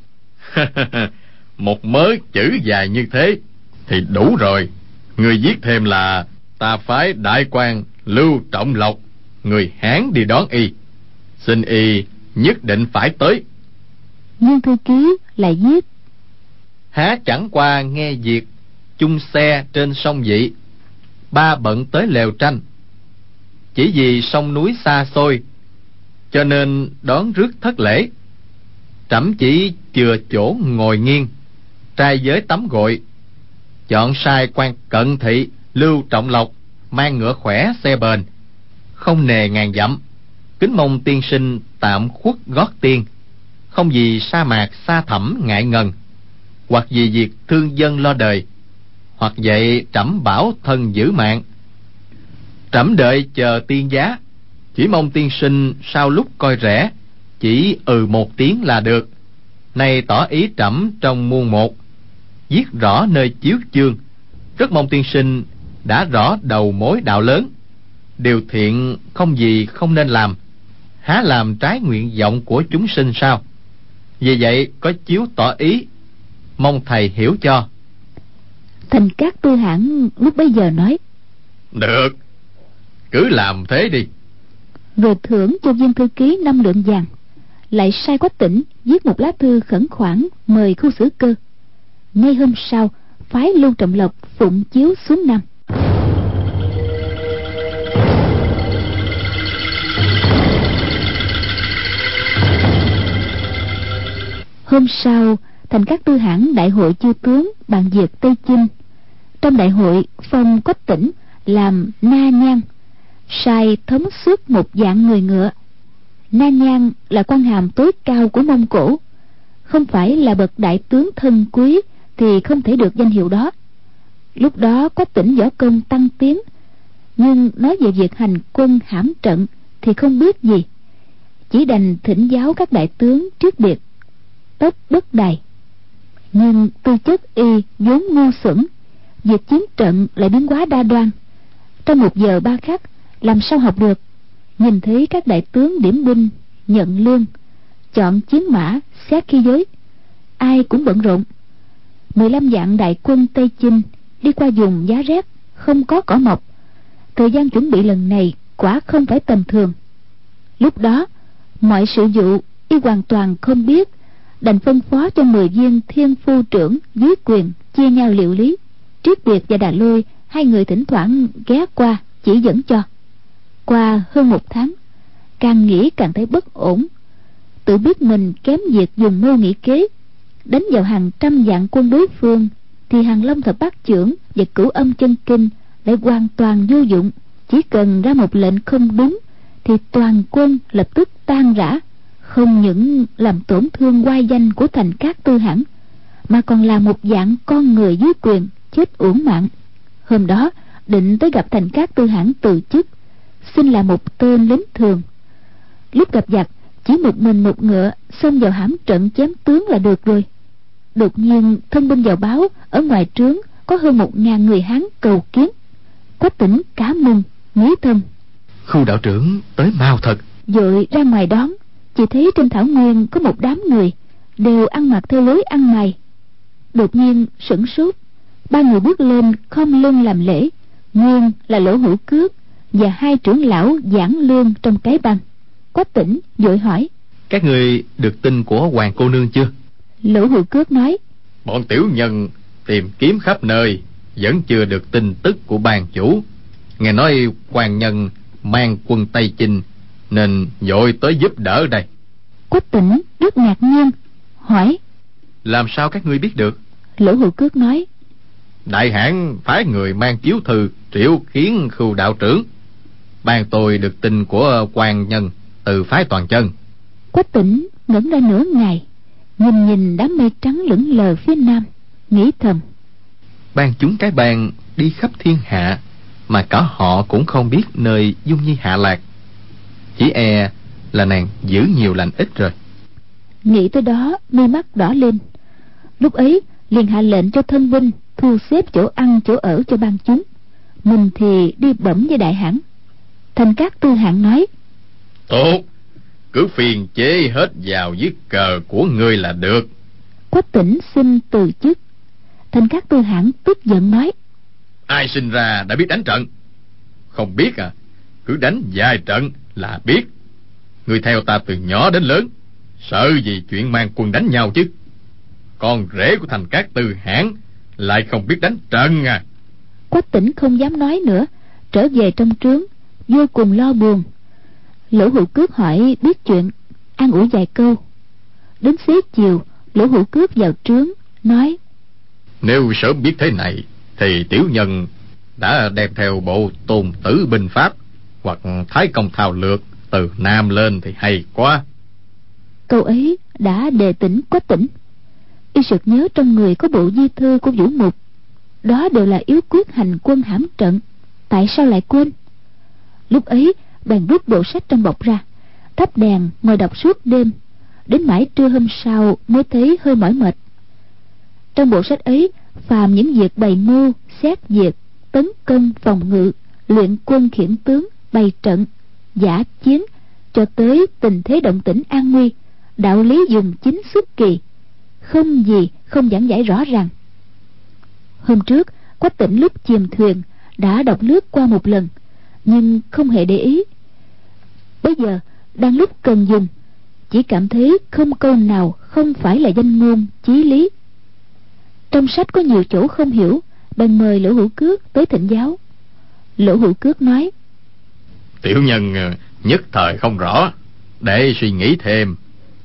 [SPEAKER 2] Một mớ chữ dài như thế thì đủ rồi. Người viết thêm là ta phái đại quan Lưu Trọng Lộc, người Hán đi đón y, xin y nhất định phải tới.
[SPEAKER 3] Viên thư ký lại viết:
[SPEAKER 4] Há chẳng qua nghe việc chung xe trên sông Dị, ba bận tới lều tranh. Chỉ vì sông núi xa xôi, cho nên đón rước thất lễ. Trẫm chỉ chừa chỗ ngồi nghiêng, trai giới tắm gội. Chọn sai quan cận thị Lưu Trọng Lộc, mang ngựa khỏe xe bền, không nề ngàn dặm. Kính mong tiên sinh tạm khuất gót tiên, không vì sa mạc xa thẳm ngại ngần, hoặc vì việc thương dân lo đời, hoặc vậy trẫm bảo thân giữ mạng. Trẫm đợi chờ tiên giá, chỉ mong tiên sinh sau lúc coi rẻ, chỉ ừ một tiếng là được. Nay tỏ ý trẫm trong muôn một, viết rõ nơi chiếu chương. Rất mong tiên sinh đã rõ đầu mối đạo lớn. Điều thiện không gì không nên làm, há làm trái nguyện vọng của chúng sinh sao? Vì vậy có chiếu tỏ ý, mong thầy hiểu cho.
[SPEAKER 3] Thành Cát Tư Hãn lúc bấy giờ nói:
[SPEAKER 2] Được, cứ làm thế đi.
[SPEAKER 3] Rồi thưởng cho viên thư ký năm lượng vàng, lại sai Quách Tỉnh viết một lá thư khẩn khoản mời Khu Xử Cơ. Ngay hôm sau, phái Lưu Trọng Lộc phụng chiếu xuống Nam. Hôm sau, Thành Cát Tư Hãn đại hội chư tướng bàn việc Tây Chinh. Trong đại hội phong Quách Tỉnh làm Na Nhan, sai thống suốt một vạn người ngựa. Na Nhan là quan hàm tối cao của Mông Cổ, không phải là bậc đại tướng thân quý thì không thể được danh hiệu đó. Lúc đó Quách Tỉnh võ công tăng tiến, nhưng nói về việc hành quân hãm trận thì không biết gì, chỉ đành thỉnh giáo các đại tướng trước biệt, tốc bất đài. Nhưng tư chất y vốn ngu xuẩn, việc chiến trận lại biến hóa đa đoan, trong một giờ ba khắc làm sao học được. Nhìn thấy các đại tướng điểm binh, nhận lương, chọn chiến mã, xét khí giới, ai cũng bận rộn. Mười lăm vạn đại quân Tây Chinh đi qua vùng giá rét, không có cỏ mọc, thời gian chuẩn bị lần này quả không phải tầm thường. Lúc đó mọi sự vụ y hoàn toàn không biết, đành phân phó cho mười viên thiên phu trưởng dưới quyền chia nhau liệu lý. Triết Điệt và Đà Lôi hai người thỉnh thoảng ghé qua chỉ dẫn cho. Qua hơn một tháng, càng nghĩ càng thấy bất ổn, tự biết mình kém việc dùng mưu nghĩ kế, đánh vào hàng trăm vạn quân đối phương, thì Hàng Long Thập Bát Chưởng và Cửu Âm Chân Kinh lại hoàn toàn vô dụng. Chỉ cần ra một lệnh không đúng thì toàn quân lập tức tan rã, không những làm tổn thương oai danh của Thành Cát Tư Hãn, mà còn là một dạng con người dưới quyền chết uổng mạng. Hôm đó định tới gặp Thành Cát Tư Hãn từ chức, xin là một tên lính thường. Lúc gặp giặc chỉ một mình một ngựa xông vào hãm trận chém tướng là được rồi. Đột nhiên thân binh vào báo ở ngoài trướng có hơn một ngàn người Hán cầu kiến. Quách Tĩnh cả mừng, nghĩ thầm:
[SPEAKER 4] Khu đạo trưởng tới mau thật.
[SPEAKER 3] Vội ra ngoài đón, chỉ thấy trên thảo nguyên có một đám người đều ăn mặc theo lối ăn mày. Đột nhiên sửng sốt, ba người bước lên khom lưng làm lễ. Nguyên là Lỗ Hữu Cước và hai trưởng lão Giảng Lương trong cái băng. Quách Tĩnh vội hỏi:
[SPEAKER 4] Các người được tin của Hoàng cô nương chưa?
[SPEAKER 3] Lỗ Hữu Cước nói:
[SPEAKER 2] Bọn tiểu nhân tìm kiếm khắp nơi, vẫn chưa được tin tức của ban chủ. Nghe nói quan nhân mang quân Tây chinh, nên vội tới giúp đỡ đây.
[SPEAKER 3] Quách Tĩnh rất ngạc nhiên, hỏi:
[SPEAKER 2] Làm sao các ngươi biết được?
[SPEAKER 3] Lỗ Hữu Cước nói:
[SPEAKER 2] Đại hãn phái người mang chiếu thư triệu kiến Khưu đạo trưởng. Ban tôi được tin của quan nhân từ phái Toàn Chân.
[SPEAKER 3] Quách Tĩnh ngẩn ra nửa ngày, nhìn nhìn đám mây trắng lững lờ phía nam, nghĩ thầm:
[SPEAKER 4] Ban chúng cái bang đi khắp thiên hạ, mà cả họ cũng không biết nơi Dung Nhi hạ lạc. Chỉ e là nàng giữ nhiều lành ít rồi.
[SPEAKER 3] Nghĩ tới đó mi mắt đỏ lên. Lúc ấy liền hạ lệnh cho thân binh thu xếp chỗ ăn chỗ ở cho ban chúng, mình thì đi bẩm với đại hãn. Thành Cát Tư Hãn nói:
[SPEAKER 2] Tốt, cứ phiền chế hết vào dưới cờ của ngươi là được.
[SPEAKER 3] Quách Tĩnh xin từ chức. Thành Cát Tư Hãn tức giận nói:
[SPEAKER 2] Ai sinh ra đã biết đánh trận? Không biết à? Cứ đánh vài trận là biết. Ngươi theo ta từ nhỏ đến lớn, sợ gì chuyện mang quân đánh nhau chứ? Con rể của Thành Cát Tư Hãn lại không biết đánh trận à?
[SPEAKER 3] Quách Tĩnh không dám nói nữa, trở về trong trướng vô cùng lo buồn. Lỗ Hữu Cước hỏi biết chuyện, an ủi vài câu. Đến xế chiều, Lỗ Hữu Cước vào trướng nói:
[SPEAKER 2] Nếu sớm biết thế này thì tiểu nhân đã đem theo bộ Tôn Tử binh pháp hoặc Thái Công Thao Lược từ Nam lên thì hay quá.
[SPEAKER 3] Câu ấy đã đề tỉnh Quách Tĩnh. Y sực nhớ trong người có bộ di thư của Vũ Mục, đó đều là yếu quyết hành quân hãm trận, tại sao lại quên? Lúc ấy bèn rút bộ sách trong bọc ra, thắp đèn ngồi đọc suốt đêm, đến mãi trưa hôm sau mới thấy hơi mỏi mệt. Trong bộ sách ấy phàm những việc bày mưu xét việc, tấn công phòng ngự, luyện quân khiển tướng, bày trận, giả chiến, cho tới tình thế động tĩnh an nguy, đạo lý dùng chính xuất kỳ, không gì không giảng giải rõ ràng. Hôm trước Quách Tĩnh lúc chìm thuyền đã đọc lướt qua một lần, nhưng không hề để ý. Bây giờ đang lúc cần dùng, chỉ cảm thấy không câu nào không phải là danh ngôn chí lý. Trong sách có nhiều chỗ không hiểu, bèn mời Lỗ Hữu Cước tới thỉnh giáo. Lỗ Hữu Cước nói:
[SPEAKER 2] Tiểu nhân nhất thời không rõ, để suy nghĩ thêm.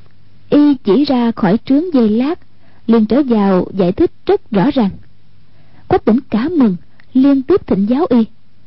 [SPEAKER 3] Y chỉ ra khỏi trướng giây lát, liền trở vào giải thích rất rõ ràng. Quách Tĩnh cả mừng, liên tiếp thỉnh giáo y.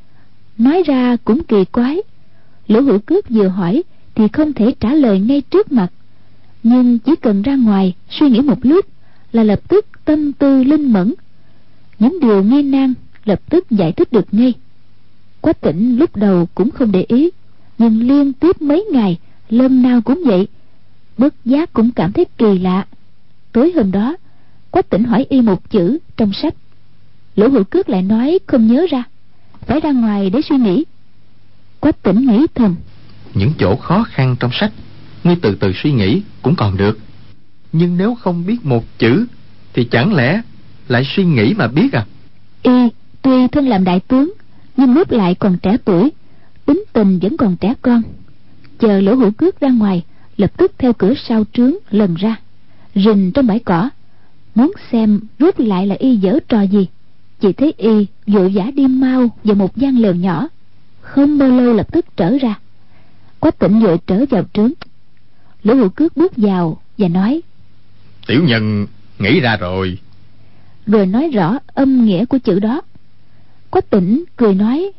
[SPEAKER 3] Nói ra cũng kỳ quái, Lỗ Hữu Cước vừa hỏi thì không thể trả lời ngay trước mặt, nhưng chỉ cần ra ngoài suy nghĩ một lúc là lập tức tâm tư linh mẫn, những điều nghi nan lập tức giải thích được ngay. Quách Tĩnh lúc đầu cũng không để ý, nhưng liên tiếp mấy ngày lần nào cũng vậy, bất giác cũng cảm thấy kỳ lạ. Tối hôm đó Quách Tĩnh hỏi y một chữ trong sách, Lỗ Hữu Cước lại nói không nhớ ra, phải ra ngoài để suy nghĩ. Quách Tĩnh nghĩ thầm:
[SPEAKER 4] Những chỗ khó khăn trong sách ngươi từ từ suy nghĩ cũng còn được, nhưng nếu không biết một chữ thì chẳng lẽ lại suy nghĩ mà biết à?
[SPEAKER 3] Y tuy thân làm đại tướng, nhưng lúc lại còn trẻ tuổi, tính tình vẫn còn trẻ con. Chờ Lỗ Hữu Cước ra ngoài, lập tức theo cửa sau trướng lần ra, rình trong bãi cỏ, muốn xem rút lại là y giở trò gì. Chỉ thấy y vội vã đi mau vào một gian lều nhỏ, không bao lâu lập tức trở ra. Quách Tĩnh vội trở vào trướng. Lỗ Hữu Cước bước vào và nói:
[SPEAKER 2] Tiểu nhân nghĩ ra rồi.
[SPEAKER 3] Rồi nói rõ âm nghĩa của chữ đó. Quách Tĩnh cười nói: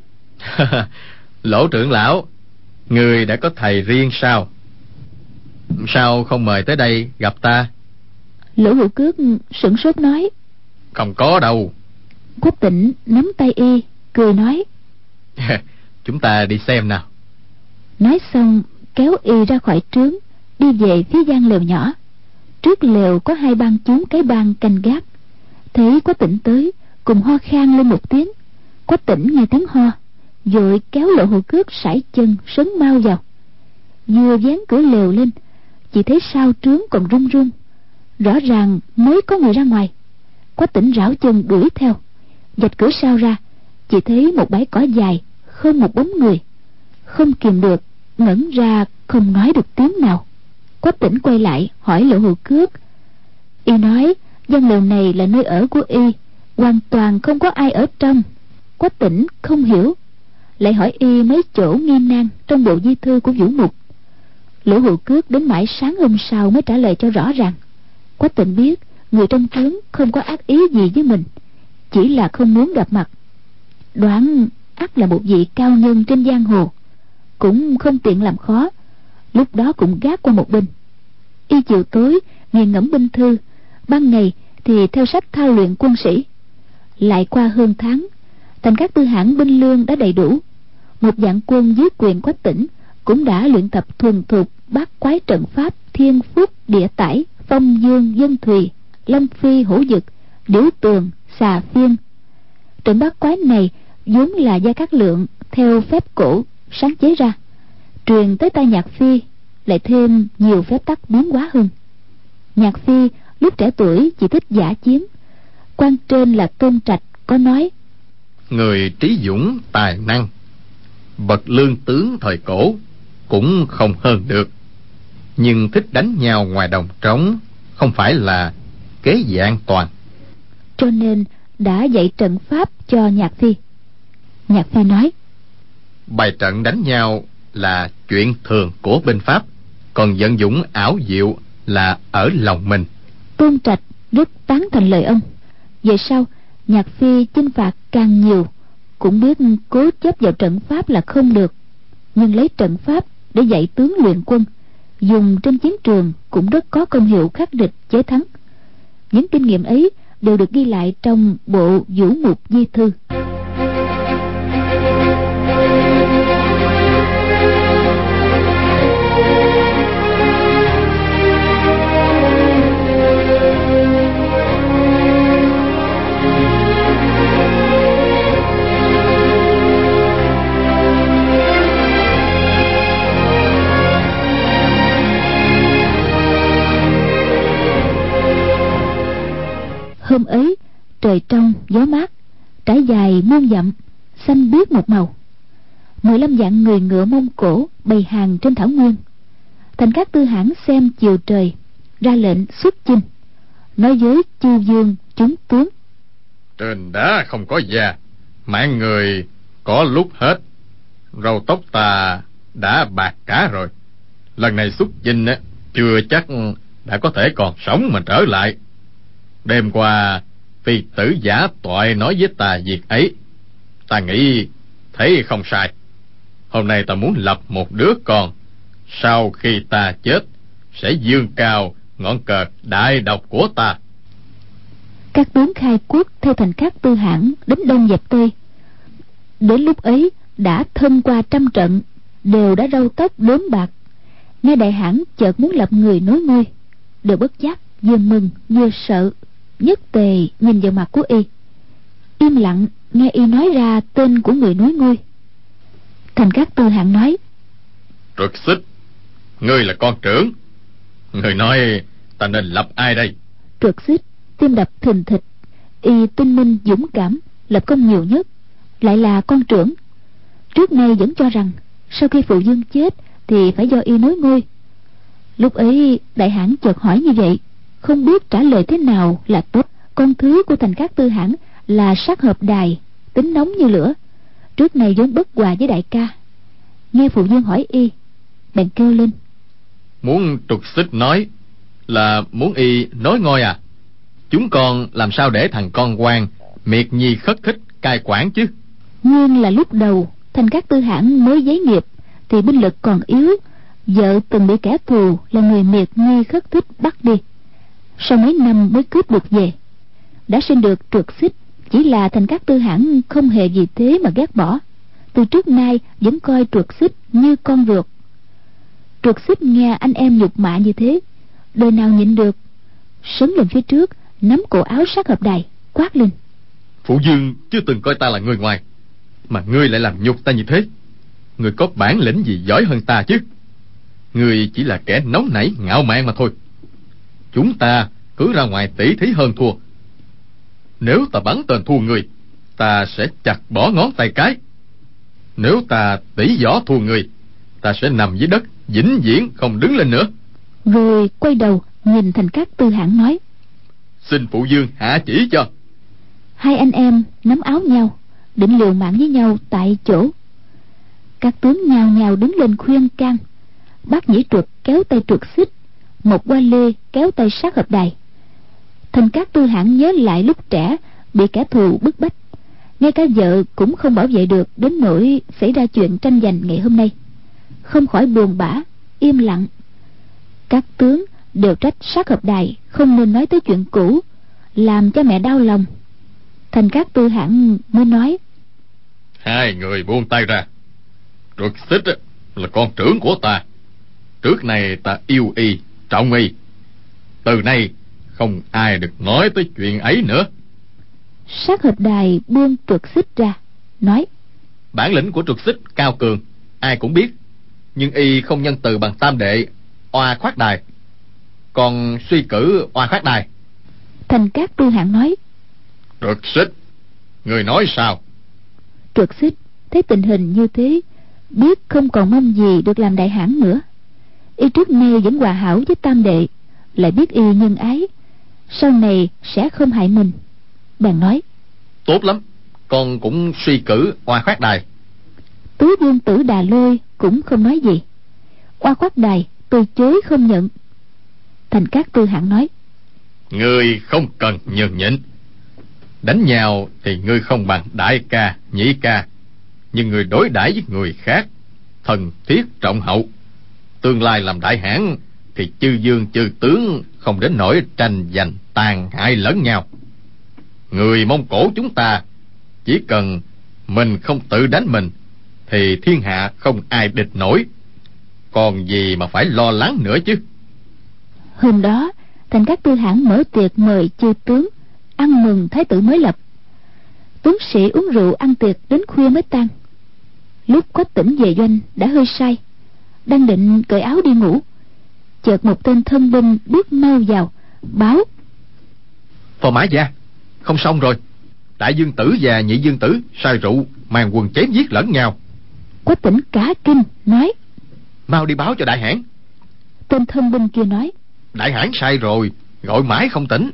[SPEAKER 2] Lỗ trưởng lão, người đã có thầy riêng sao? Sao không mời tới đây gặp ta?
[SPEAKER 3] Lỗ Hữu Cước sửng sốt nói:
[SPEAKER 2] Không có đâu.
[SPEAKER 3] Quách Tĩnh nắm tay y cười nói:
[SPEAKER 2] Chúng ta đi xem nào.
[SPEAKER 3] Nói xong kéo y ra khỏi trướng, đi về phía gian lều nhỏ. Trước lều có hai bang chúng cái bang canh gác. Thấy Quách Tĩnh tới, cùng ho khan lên một tiếng. Quách Tĩnh nghe tiếng ho, vội kéo Lỗ Hữu Cước sải chân sấn mau vào. Vừa vén cửa lều lên, chỉ thấy sau trướng còn rung rung, rõ ràng mới có người ra ngoài. Quách Tĩnh rảo chân đuổi theo, vạch cửa sau ra, chỉ thấy một bãi cỏ dài, không một bóng người. Không kìm được, ngẩn ra không nói được tiếng nào. Quách Tĩnh quay lại hỏi Lỗ Hữu Cước. Y nói gian lều này là nơi ở của y, hoàn toàn không có ai ở trong. Quách Tĩnh không hiểu, lại hỏi y mấy chỗ nghi nan trong bộ di thư của Vũ Mục. Lỗ Hữu Cước đến mãi sáng hôm sau mới trả lời cho rõ ràng. Quách Tĩnh biết người trong trướng không có ác ý gì với mình, chỉ là không muốn gặp mặt. Đoán ắt là một vị cao nhân trên giang hồ, cũng không tiện làm khó, lúc đó cũng gác qua một bên. Y chiều tối nghiền ngẫm binh thư, ban ngày thì theo sách thao luyện quân sĩ. Lại qua hơn tháng, Thành Các Tư Hãn binh lương đã đầy đủ, một vạn quân dưới quyền Quách Tĩnh cũng đã luyện tập thuần thục bát quái trận pháp thiên phúc địa tải, phong dương dân thùy, long phi hổ dực, điểu tường xà phiên. Trận bát quái này vốn là Gia Cát Lượng theo phép cổ sáng chế ra, truyền tới tay Nhạc Phi, lại thêm nhiều phép tắc biến hóa hơn. Nhạc Phi lúc trẻ tuổi chỉ thích dã chiến. Quan trên là Tôn Trạch có nói:
[SPEAKER 2] Người trí dũng tài năng, bậc lương tướng thời cổ cũng không hơn được, nhưng thích đánh nhau ngoài đồng trống, không phải là kế gì an toàn.
[SPEAKER 3] Cho nên đã dạy trận pháp cho Nhạc Phi. Nhạc Phi nói:
[SPEAKER 2] Bài trận đánh nhau là chuyện thường của binh pháp, còn vận dụng ảo diệu là ở lòng mình.
[SPEAKER 3] Tôn Trạch rất tán thành lời ông. Về sau Nhạc Phi chinh phạt càng nhiều, cũng biết cố chấp vào trận pháp là không được, nhưng lấy trận pháp để dạy tướng luyện quân, dùng trên chiến trường cũng rất có công hiệu khắc địch chế thắng. Những kinh nghiệm ấy đều được ghi lại trong bộ Vũ Mục di thư. Hôm ấy trời trong gió mát, trải dài muôn dặm, xanh biếc một màu. Mười lăm vạn người ngựa Mông Cổ bày hàng trên thảo nguyên. Thành Các Tư Hãn xem chiều trời, ra lệnh xuất chinh, nói với chư vương chúng tướng:
[SPEAKER 2] Trên đá không có da, mạng người có lúc hết. Râu tóc ta đã bạc cả rồi, lần này xuất chinh á, chưa chắc đã có thể còn sống mà trở lại. Đêm qua phi tử giả toại nói với ta việc ấy, ta nghĩ thấy không sai. Hôm nay ta muốn lập một đứa con, sau khi ta chết sẽ dương cao ngọn cờ đại độc của ta.
[SPEAKER 3] Các tướng khai quốc theo Thành Các Tư Hãn đến đông dẹp tây. Đến lúc ấy đã thân qua trăm trận, đều đã râu tóc đốm bạc. Nghe đại hãn chợt muốn lập người nối ngôi, đều bất giác vừa mừng vừa sợ, nhất tề nhìn vào mặt của y, im lặng nghe y nói ra tên của người nối ngôi. Thành Các Tư Hãn nói:
[SPEAKER 2] Trượt Xích, ngươi là con trưởng, ngươi nói ta nên lập ai đây?
[SPEAKER 3] Trượt Xích tim đập thình thịch, y tinh minh dũng cảm, lập công nhiều nhất, lại là con trưởng. Trước nay vẫn cho rằng sau khi phụ vương chết thì phải do y nối ngôi. Lúc ấy đại hãn chợt hỏi như vậy, không biết trả lời thế nào là tốt. Con thứ của Thành Cát Tư Hãn là Sát Hợp Đài, tính nóng như lửa, trước nay vốn bất hòa với đại ca. Nghe phụ vương hỏi y, bèn kêu lên:
[SPEAKER 2] Muốn trục xích nói là muốn y nối ngôi à? Chúng con làm sao để thằng con quan Miệt Nhi Khất Thích cai quản chứ?
[SPEAKER 3] Nguyên là lúc đầu Thành Cát Tư Hãn mới giấy nghiệp thì binh lực còn yếu, vợ từng bị kẻ thù là người Miệt Nhi Khất Thích bắt đi, sau mấy năm mới cướp được về. Đã sinh được Trượt Xích, chỉ là Thành Cát Tư Hãn không hề vì thế mà ghét bỏ, từ trước nay vẫn coi Trượt Xích như con ruột. Trượt Xích nghe anh em nhục mạ như thế, đời nào nhịn được, sấn lên phía trước, nắm cổ áo Sát Hợp Đài, quát lên:
[SPEAKER 2] Phụ vương chưa từng coi ta là người ngoài, mà ngươi lại làm nhục ta như thế. Ngươi có bản lĩnh gì giỏi hơn ta chứ? Ngươi chỉ là kẻ nóng nảy ngạo mạn mà thôi. Chúng ta cứ ra ngoài tỉ thí hơn thua. Nếu ta bắn tên thua ngươi, ta sẽ chặt bỏ ngón tay cái. Nếu ta tỉ võ thua ngươi, ta sẽ nằm dưới đất vĩnh viễn không đứng lên nữa.
[SPEAKER 3] Rồi quay đầu nhìn Thành Cát Tư Hãn nói:
[SPEAKER 2] Xin phụ vương hạ chỉ cho.
[SPEAKER 3] Hai anh em nắm áo nhau, định liều mạng với nhau tại chỗ. Các tướng nhào nhào đứng lên khuyên can. Bác Nhĩ Truật kéo tay Trượt Xích, một Qua Lê kéo tay Sát Hợp Đài. Thành Cát Tư Hãn nhớ lại lúc trẻ bị kẻ thù bức bách, ngay cả vợ cũng không bảo vệ được, đến nỗi xảy ra chuyện tranh giành ngày hôm nay, không khỏi buồn bã im lặng. Các tướng đều trách Sát Hợp Đài không nên nói tới chuyện cũ, làm cho mẹ đau lòng. Thành Cát Tư Hãn mới nói:
[SPEAKER 2] Hai người buông tay ra. Trượt Xích là con trưởng của ta. Trước này ta yêu y, trọng y. Từ nay không ai được nói tới chuyện ấy nữa.
[SPEAKER 3] Sát Hợp Đài buông Trượt Xích ra, nói:
[SPEAKER 2] Bản lĩnh của Trượt Xích cao cường, ai cũng biết, nhưng y không nhân từ bằng tam đệ Oa Khoát Đài. Còn suy cử Oa Khoát Đài.
[SPEAKER 3] Thành Cát Tư Hãn nói:
[SPEAKER 2] Trượt Xích, người nói sao?
[SPEAKER 3] Trượt Xích thấy tình hình như thế, biết không còn mong gì được làm đại hãn nữa. Y trước nay vẫn hòa hảo với tam đệ, lại biết y nhân ái, sau này sẽ không hại mình. Bèn nói:
[SPEAKER 2] Tốt lắm, con cũng suy cử Oa Khoát Đài.
[SPEAKER 3] Tứ vương tử Đà Lôi cũng không nói gì. Oa Khoát Đài từ chối không nhận. Thành Cát Tư Hãn nói:
[SPEAKER 2] Ngươi không cần nhường nhịn. Đánh nhau thì ngươi không bằng đại ca, nhị ca, nhưng ngươi đối đãi với người khác thần thiết trọng hậu. Tương lai làm đại hãn thì chư vương chư tướng không đến nỗi tranh giành tàn hại lẫn nhau. Người Mông Cổ chúng ta chỉ cần mình không tự đánh mình thì thiên hạ không ai địch nổi, còn gì mà phải lo lắng nữa chứ.
[SPEAKER 3] Hôm đó Thành Cát Tư Hãn mở tiệc mời chư tướng ăn mừng thái tử mới lập. Tướng sĩ uống rượu ăn tiệc đến khuya mới tan. Lúc Quách Tỉnh về doanh đã hơi say, đang định cởi áo đi ngủ, chợt một tên thân binh bước mau vào báo:
[SPEAKER 2] Phò mã gia, không xong rồi. Đại dương tử và nhị dương tử sai rượu màn quần chém giết lẫn nhau.
[SPEAKER 3] Quách Tỉnh cả kinh nói:
[SPEAKER 2] Mau đi báo cho đại hãn.
[SPEAKER 3] Tên thân binh kia nói:
[SPEAKER 2] Đại hãn sai rồi, gọi mãi không tỉnh.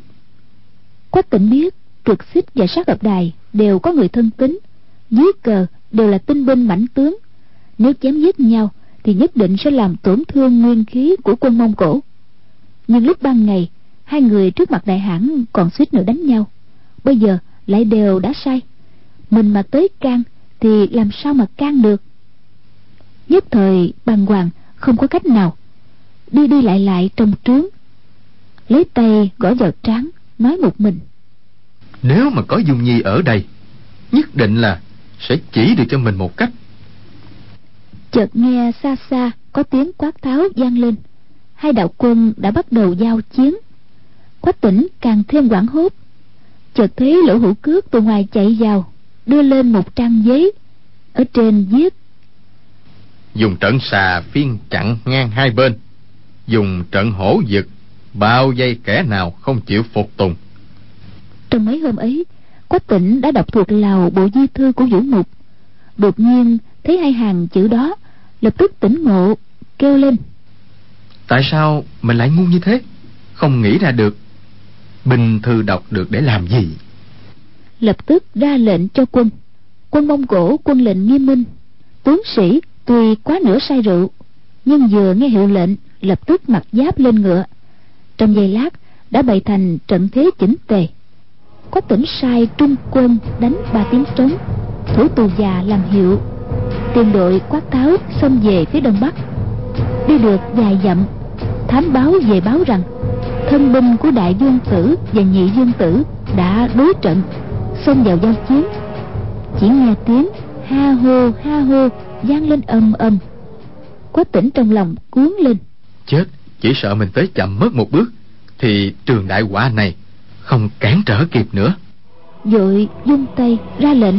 [SPEAKER 3] Quách Tỉnh biết Trượt Xích và Sát Hợp Đài đều có người thân tín, dưới cờ đều là tinh binh mãnh tướng, nếu chém giết nhau thì nhất định sẽ làm tổn thương nguyên khí của quân Mông Cổ. Nhưng lúc ban ngày hai người trước mặt đại hãn còn suýt nữa đánh nhau, bây giờ lại đều đã sai, mình mà tới can thì làm sao mà can được. Nhất thời bàng hoàng không có cách nào, đi đi lại lại trong trướng, lấy tay gõ vào trán, nói một mình:
[SPEAKER 4] Nếu mà có Dung Nhi ở đây, nhất định là sẽ chỉ được cho mình một cách.
[SPEAKER 3] Chợt nghe xa xa có tiếng quát tháo vang lên, hai đạo quân đã bắt đầu giao chiến. Quách Tỉnh càng thêm hoảng hốt, chợt thấy Lỗ Hữu Cước từ ngoài chạy vào, đưa lên một trang giấy, ở trên viết:
[SPEAKER 2] Dùng trận xà phiên chặn ngang hai bên, dùng trận hổ dực bao vây kẻ nào không chịu phục tùng.
[SPEAKER 3] Trong mấy hôm ấy, Quách Tĩnh đã đọc thuộc lào bộ di thư của Vũ Mục, đột nhiên thấy hai hàng chữ đó, lập tức tỉnh ngộ, kêu lên:
[SPEAKER 4] tại sao mình lại ngu như thế, không nghĩ ra được. Binh thư đọc được để làm gì?
[SPEAKER 3] Lập tức ra lệnh cho quân. Quân Mông Cổ quân lệnh nghiêm minh, tướng sĩ tuy quá nửa say rượu, nhưng vừa nghe hiệu lệnh lập tức mặc giáp lên ngựa, trong giây lát đã bày thành trận thế chỉnh tề. Quách Tĩnh sai trung quân đánh ba tiếng trống, thủ tù già làm hiệu, tiền đội quát tháo xông về phía đông bắc. Đi được vài dặm, thám báo về báo rằng thân binh của đại vương tử và nhị vương tử đã đối trận, xông vào giao chiến. Chỉ nghe tiếng ha hô ha hô vang lên ầm ầm. Quách Tĩnh trong lòng cuốn lên,
[SPEAKER 4] chết, chỉ sợ mình tới chậm mất một bước thì trường đại họa này không cản trở kịp nữa.
[SPEAKER 3] vội vung tay ra lệnh,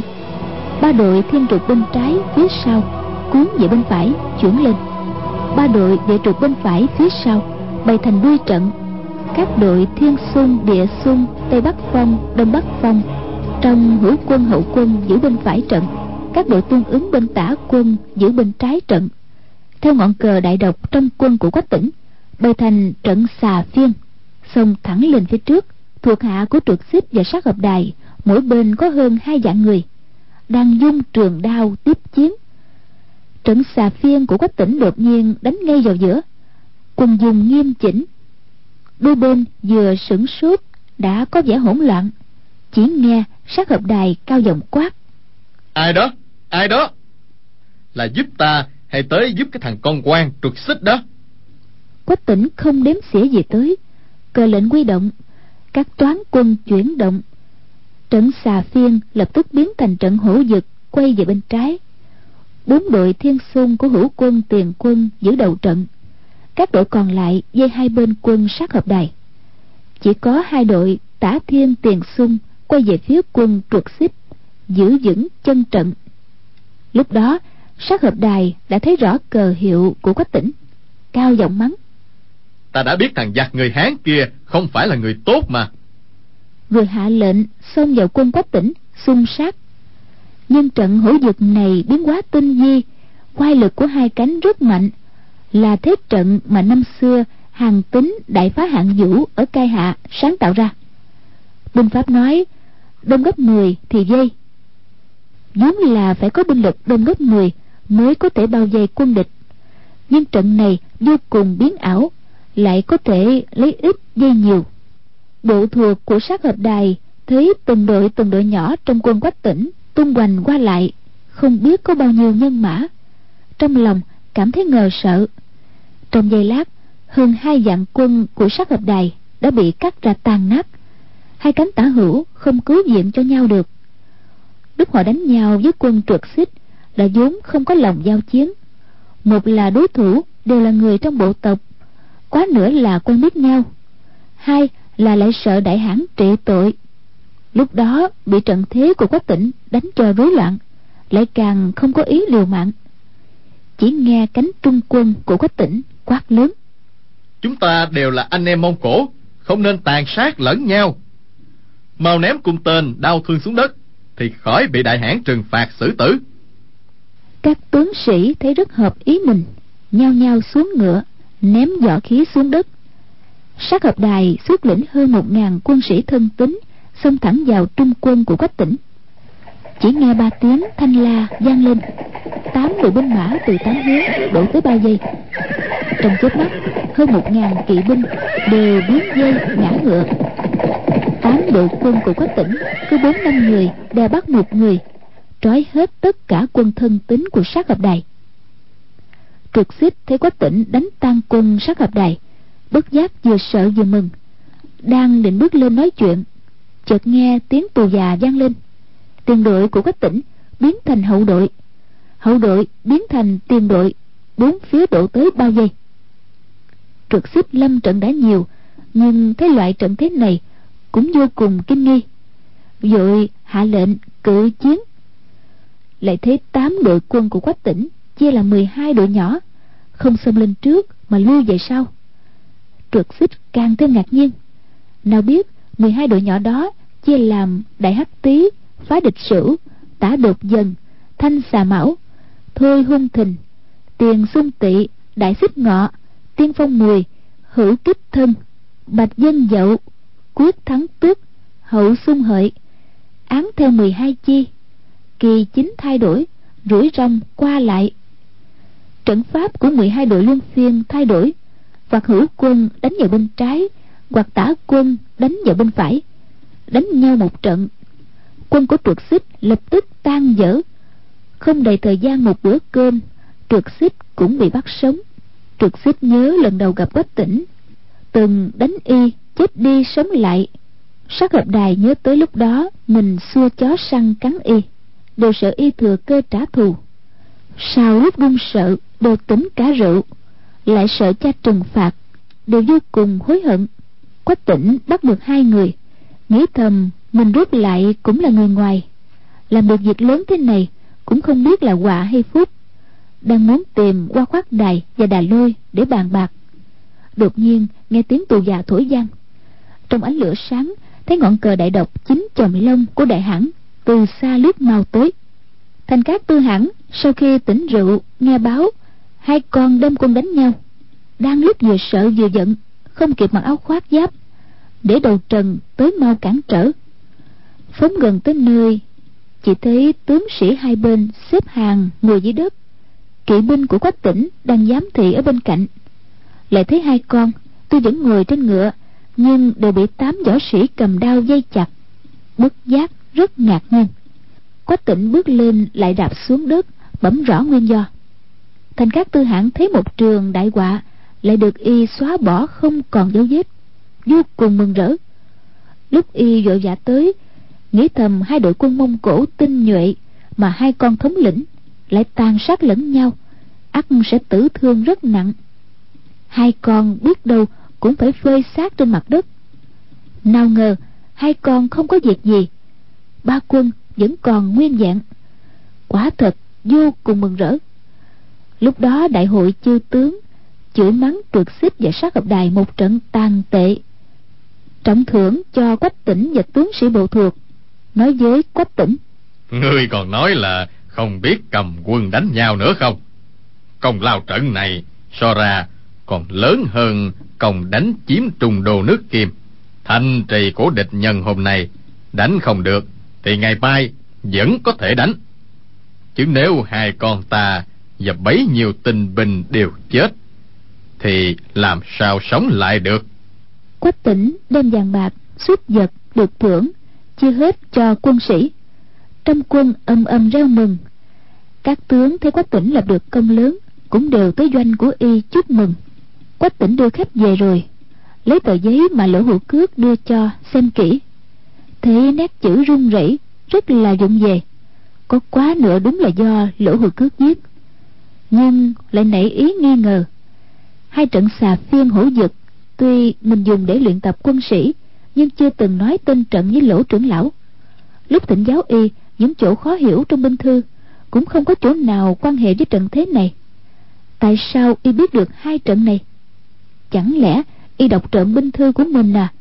[SPEAKER 3] ba đội thiên trục bên trái phía sau cuốn về bên phải chuyển lên, ba đội địa trục bên phải phía sau bày thành đuôi trận. Các đội thiên xung, địa xung, tây bắc phong, đông bắc phong trong hữu quân hậu quân giữ bên phải trận, các đội tương ứng bên tả quân giữ bên trái trận. Theo ngọn cờ đại độc trong quân của Quách Tĩnh bày thành trận xà phiên, xông thẳng lên phía trước. Thuộc hạ của Trượt Xích và Sát Hợp Đài mỗi bên có hơn hai vạn người, đang dung trường đao tiếp chiến. Trận xà phiên của Quách Tĩnh đột nhiên đánh ngay vào giữa, quân dùng nghiêm chỉnh. Đôi bên vừa sửng sốt đã có vẻ hỗn loạn. Chỉ nghe Sát Hợp Đài cao giọng quát:
[SPEAKER 2] ai đó, ai đó, là giúp ta hay tới giúp cái thằng con quan Trượt Xích đó?
[SPEAKER 3] Quách Tĩnh không đếm xỉa gì tới, cờ lệnh quy động, các toán quân chuyển động. Trận xà phiên lập tức biến thành trận hổ dực quay về bên trái. Bốn đội thiên xung của hữu quân tiền quân giữ đầu trận, các đội còn lại dây hai bên quân Sát Hợp Đài. Chỉ có hai đội tả thiên tiền xung quay về phía quân Trượt Xích giữ vững chân trận. Lúc đó Sát Hợp Đài đã thấy rõ cờ hiệu của Quách Tĩnh, cao giọng mắng:
[SPEAKER 2] ta đã biết thằng giặc người Hán kia không phải là người tốt mà.
[SPEAKER 3] Vừa hạ lệnh xông vào quân Quách Tĩnh xung sát. Nhưng trận hổ dực này biến hóa tinh vi, quay lực của hai cánh rất mạnh, là thế trận mà năm xưa Hàn Tín đại phá Hạng Vũ ở Cai Hạ sáng tạo ra. Binh pháp nói đông gấp mười thì dây, vốn là phải có binh lực đông gấp mười mới có thể bao vây quân địch. Nhưng trận này vô cùng biến ảo, lại có thể lấy ít dây nhiều. Bộ thuộc của Sát Hợp Đài thấy từng đội từng đội nhỏ trong quân Quách Tĩnh tung hoành qua lại, không biết có bao nhiêu nhân mã, trong lòng cảm thấy ngờ sợ. Trong giây lát, hơn hai vạn quân của Sát Hợp Đài đã bị cắt ra tan nát, hai cánh tả hữu không cứu viện cho nhau được. Lúc họ đánh nhau với quân Trượt Xích là vốn không có lòng giao chiến, một là đối thủ đều là người trong bộ tộc, quá nữa là quen biết nhau, hai là lại sợ đại hãn trị tội. Lúc đó bị trận thế của Quách Tĩnh đánh cho rối loạn, lại càng không có ý liều mạng. Chỉ nghe cánh trung quân của Quách Tĩnh quát lớn:
[SPEAKER 2] chúng ta đều là anh em Mông Cổ, không nên tàn sát lẫn nhau. Mau ném cung tên đau thương xuống đất, thì khỏi bị đại hãn trừng phạt xử tử.
[SPEAKER 3] Các tướng sĩ thấy rất hợp ý mình, nhao nhao xuống ngựa ném võ khí xuống đất. Sát Hợp Đài xuất lĩnh hơn một ngàn quân sĩ thân tín xông thẳng vào trung quân của Quách Tĩnh. Chỉ nghe ba tiếng thanh la vang lên, tám đội binh mã từ tám hướng đổ tới bao vây. Trong chớp mắt, hơn một ngàn kỵ binh đều biến dây ngã ngựa. Tám đội quân của Quách Tĩnh cứ bốn năm người đè bắt một người, trói hết tất cả quân thân tín của Sát Hợp Đài. Trượt Xích thấy Quách Tĩnh đánh tan quân Sát Hợp Đài, bất giác vừa sợ vừa mừng, đang định bước lên nói chuyện, chợt nghe tiếng tù già vang lên. Tiền đội của Quách Tĩnh biến thành hậu đội, hậu đội biến thành tiền đội, bốn phía đổ tới bao vây. Trượt Xích lâm trận đã nhiều, nhưng thấy loại trận thế này cũng vô cùng kinh nghi, vội hạ lệnh cự chiến. Lại thấy tám đội quân của Quách Tĩnh chia là mười hai đội nhỏ, không xông lên trước mà lui về sau. Trượt Xích càng thêm ngạc nhiên, nào biết mười hai đội nhỏ đó chia làm Đại Hắc Tý, Phá Địch Sửu, Tả Đột Dần, Thanh Xà Mão, Thôi Hung Thìn, Tiền Xung Tỵ, Đại Xích Ngọ, Tiên Phong Mùi, Hữu Kích Thân, Bạch Dân Dậu, Quyết Thắng Tước, Hậu Xung Hợi. Án theo mười hai chi, kỳ chính thay đổi, rủi rong qua lại. Trận pháp của mười hai đội luân phiên thay đổi, hoặc hữu quân đánh vào bên trái, hoặc tả quân đánh vào bên phải. Đánh nhau một trận, quân của Trượt Xích lập tức tan vỡ. Không đầy thời gian một bữa cơm, Trượt Xích cũng bị bắt sống. Trượt Xích nhớ lần đầu gặp Quách Tĩnh, từng đánh y chết đi sống lại. Sát Hợp Đài nhớ tới lúc đó mình xua chó săn cắn y, đều sợ y thừa cơ trả thù. Sau lúc run sợ đều tỉnh cả rượu, lại sợ cha trừng phạt, đều vô cùng hối hận. Quách Tĩnh bắt được hai người, nghĩ thầm mình rút lại cũng là người ngoài, làm được việc lớn thế này cũng không biết là họa hay phúc. Đang muốn tìm Qua Khoát Đài và Đà Lôi để bàn bạc, đột nhiên nghe tiếng tù già thổi vang. Trong ánh lửa sáng thấy ngọn cờ đại độc chín chòm lông của đại hãn từ xa lướt mau tới. Thành Cát Tư Hãn sau khi tỉnh rượu nghe báo hai con đem quân đánh nhau, đang lúc vừa sợ vừa giận, không kịp mặc áo khoác giáp, để đầu trần tới mau cản trở. Phóng gần tới nơi, chỉ thấy tướng sĩ hai bên xếp hàng ngồi dưới đất, kỵ binh của Quách Tĩnh đang giám thị ở bên cạnh. Lại thấy hai con tuy vẫn ngồi trên ngựa, nhưng đều bị tám võ sĩ cầm đao dây chặt. Bất giác rất ngạc nhiên. Quách Tĩnh bước lên lại đạp xuống đất, bẩm rõ nguyên do. Thành Cát Tư Hãn thấy một trường đại họa lại được y xóa bỏ không còn dấu vết, vô cùng mừng rỡ. Lúc y vội vã tới, nghĩ thầm hai đội quân Mông Cổ tinh nhuệ mà hai con thống lĩnh lại tàn sát lẫn nhau, ắt sẽ tử thương rất nặng. Hai con biết đâu cũng phải phơi xác trên mặt đất. Nào ngờ hai con không có việc gì, ba quân vẫn còn nguyên vẹn, quả thật vô cùng mừng rỡ. Lúc đó đại hội chư tướng chửi mắng Trượt Xích và Sát Hợp Đài một trận tàn tệ, trọng thưởng cho Quách Tĩnh và tướng sĩ bộ thuộc. Nói với Quách Tĩnh:
[SPEAKER 2] Ngươi còn nói là không biết cầm quân đánh nhau nữa không? Công lao trận này so ra còn lớn hơn công đánh chiếm Trung Đô nước Kim. Thành trì của địch nhân hôm nay đánh không được thì ngày mai vẫn có thể đánh. Chứ nếu hai con ta và bấy nhiêu tinh binh đều chết thì làm sao sống lại được?
[SPEAKER 3] Quách Tĩnh đem vàng bạc xuất vật được thưởng chia hết cho quân sĩ. Trong quân âm âm reo mừng. Các tướng thấy Quách Tĩnh lập được công lớn cũng đều tới doanh của y chúc mừng. Quách Tĩnh đưa khách về rồi, lấy tờ giấy mà Lỗ Hữu Cước đưa cho xem kỹ, thấy nét chữ run rẩy, rất là vụng về. Có quá nửa đúng là do Lỗ Hữu Cước viết, nhưng lại nảy ý nghi ngờ. Hai trận xà phiên hổ dực tuy mình dùng để luyện tập quân sĩ, nhưng chưa từng nói tên trận với Lỗ trưởng lão. Lúc thỉnh giáo y những chỗ khó hiểu trong binh thư cũng không có chỗ nào quan hệ với trận thế này. Tại sao y biết được hai trận này? Chẳng lẽ y đọc trộm binh thư của mình à?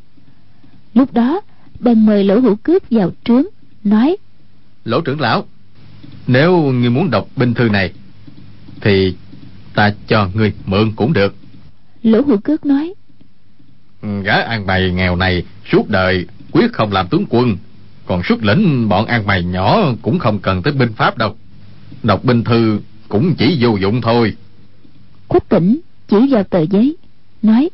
[SPEAKER 3] Lúc đó bèn mời Lỗ Hữu Cước vào trướng, nói:
[SPEAKER 2] Lỗ trưởng lão, nếu ngươi muốn đọc binh thư này thì ta cho ngươi mượn cũng được.
[SPEAKER 3] Lỗ Hữu Cước nói:
[SPEAKER 2] Gã ăn mày nghèo này suốt đời quyết không làm tướng quân, còn xuất lĩnh bọn ăn mày nhỏ cũng không cần tới binh pháp đâu. Đọc binh thư cũng chỉ vô dụng thôi.
[SPEAKER 3] Quách Tĩnh chỉ vào tờ giấy, nói: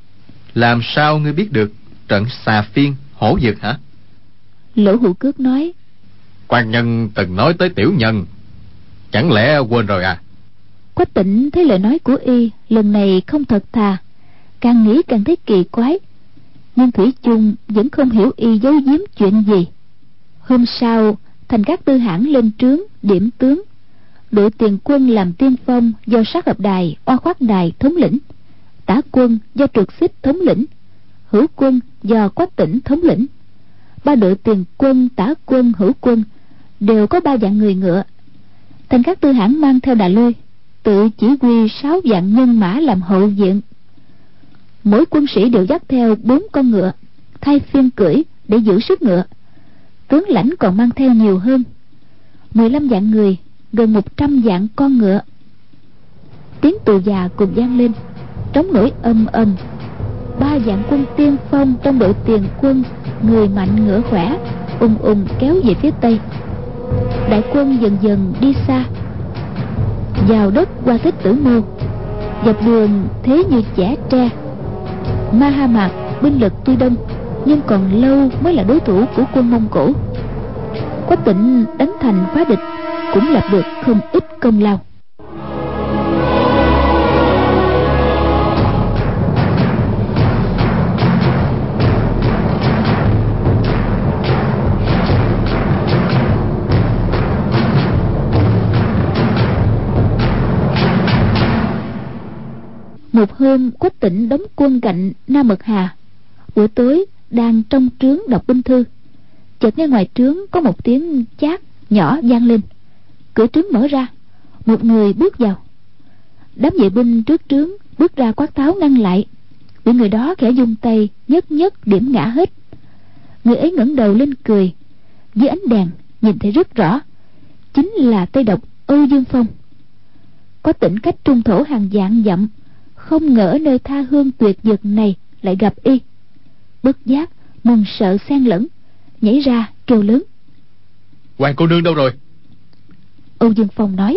[SPEAKER 2] Làm sao ngươi biết được trận xà phiên hổ dực hả?
[SPEAKER 3] Lỗ Hữu Cước nói:
[SPEAKER 2] Quan nhân từng nói tới tiểu nhân, chẳng lẽ quên rồi à?
[SPEAKER 3] Quách Tĩnh thấy lời nói của y lần này không thật thà, càng nghĩ càng thấy kỳ quái, nhưng thủy chung vẫn không hiểu y giấu giếm chuyện gì. Hôm sau, Thành Cát Tư Hãn lên trướng điểm tướng. Đội tiền quân làm tiên phong do Sát Hợp Đài, Oa Khoát Đài thống lĩnh, tả quân do Trượt Xích thống lĩnh, hữu quân do Quách Tĩnh thống lĩnh. Ba đội tiền quân, tả quân, hữu quân đều có ba vạn người ngựa. Thành Cát Tư Hãn mang theo Đà Lôi, tự chỉ huy sáu vạn nhân mã làm hậu viện. Mỗi quân sĩ đều dắt theo bốn con ngựa, thay phiên cưỡi để giữ sức ngựa. Tướng lãnh còn mang theo nhiều hơn, mười lăm vạn người, gần một trăm vạn con ngựa. Tiếng tù già cùng vang lên, trống nổi âm âm. Ba vạn quân tiên phong trong đội tiền quân, người mạnh ngựa khỏe, ùng ùng kéo về phía tây. Đại quân dần dần đi xa, vào đất qua Tích Tử Môn, dọc đường thế như chẻ tre. Ma Ha Mạc binh lực tuy đông, nhưng còn lâu mới là đối thủ của quân Mông Cổ. Quách Tĩnh đánh thành phá địch, cũng lập được không ít công lao. Một hôm, Quách Tĩnh đóng quân cạnh Nam Mật Hà. Buổi tối đang trong trướng đọc binh thư, chợt nghe ngoài trướng có một tiếng chát nhỏ vang lên. Cửa trướng mở ra, một người bước vào. Đám vệ binh trước trướng bước ra quát tháo ngăn lại, bị người đó khẽ vung tay nhất nhất điểm ngã hết. Người ấy ngẩng đầu lên cười, dưới ánh đèn nhìn thấy rất rõ, chính là Tây Độc Âu Dương Phong. Quách Tĩnh cách trung thổ hàng vạn dặm, không ngờ ở nơi tha hương tuyệt vực này lại gặp y. Bất giác mừng sợ xen lẫn, nhảy ra kêu lớn:
[SPEAKER 2] Hoàng cô nương đâu rồi?
[SPEAKER 3] Âu Dương Phong nói: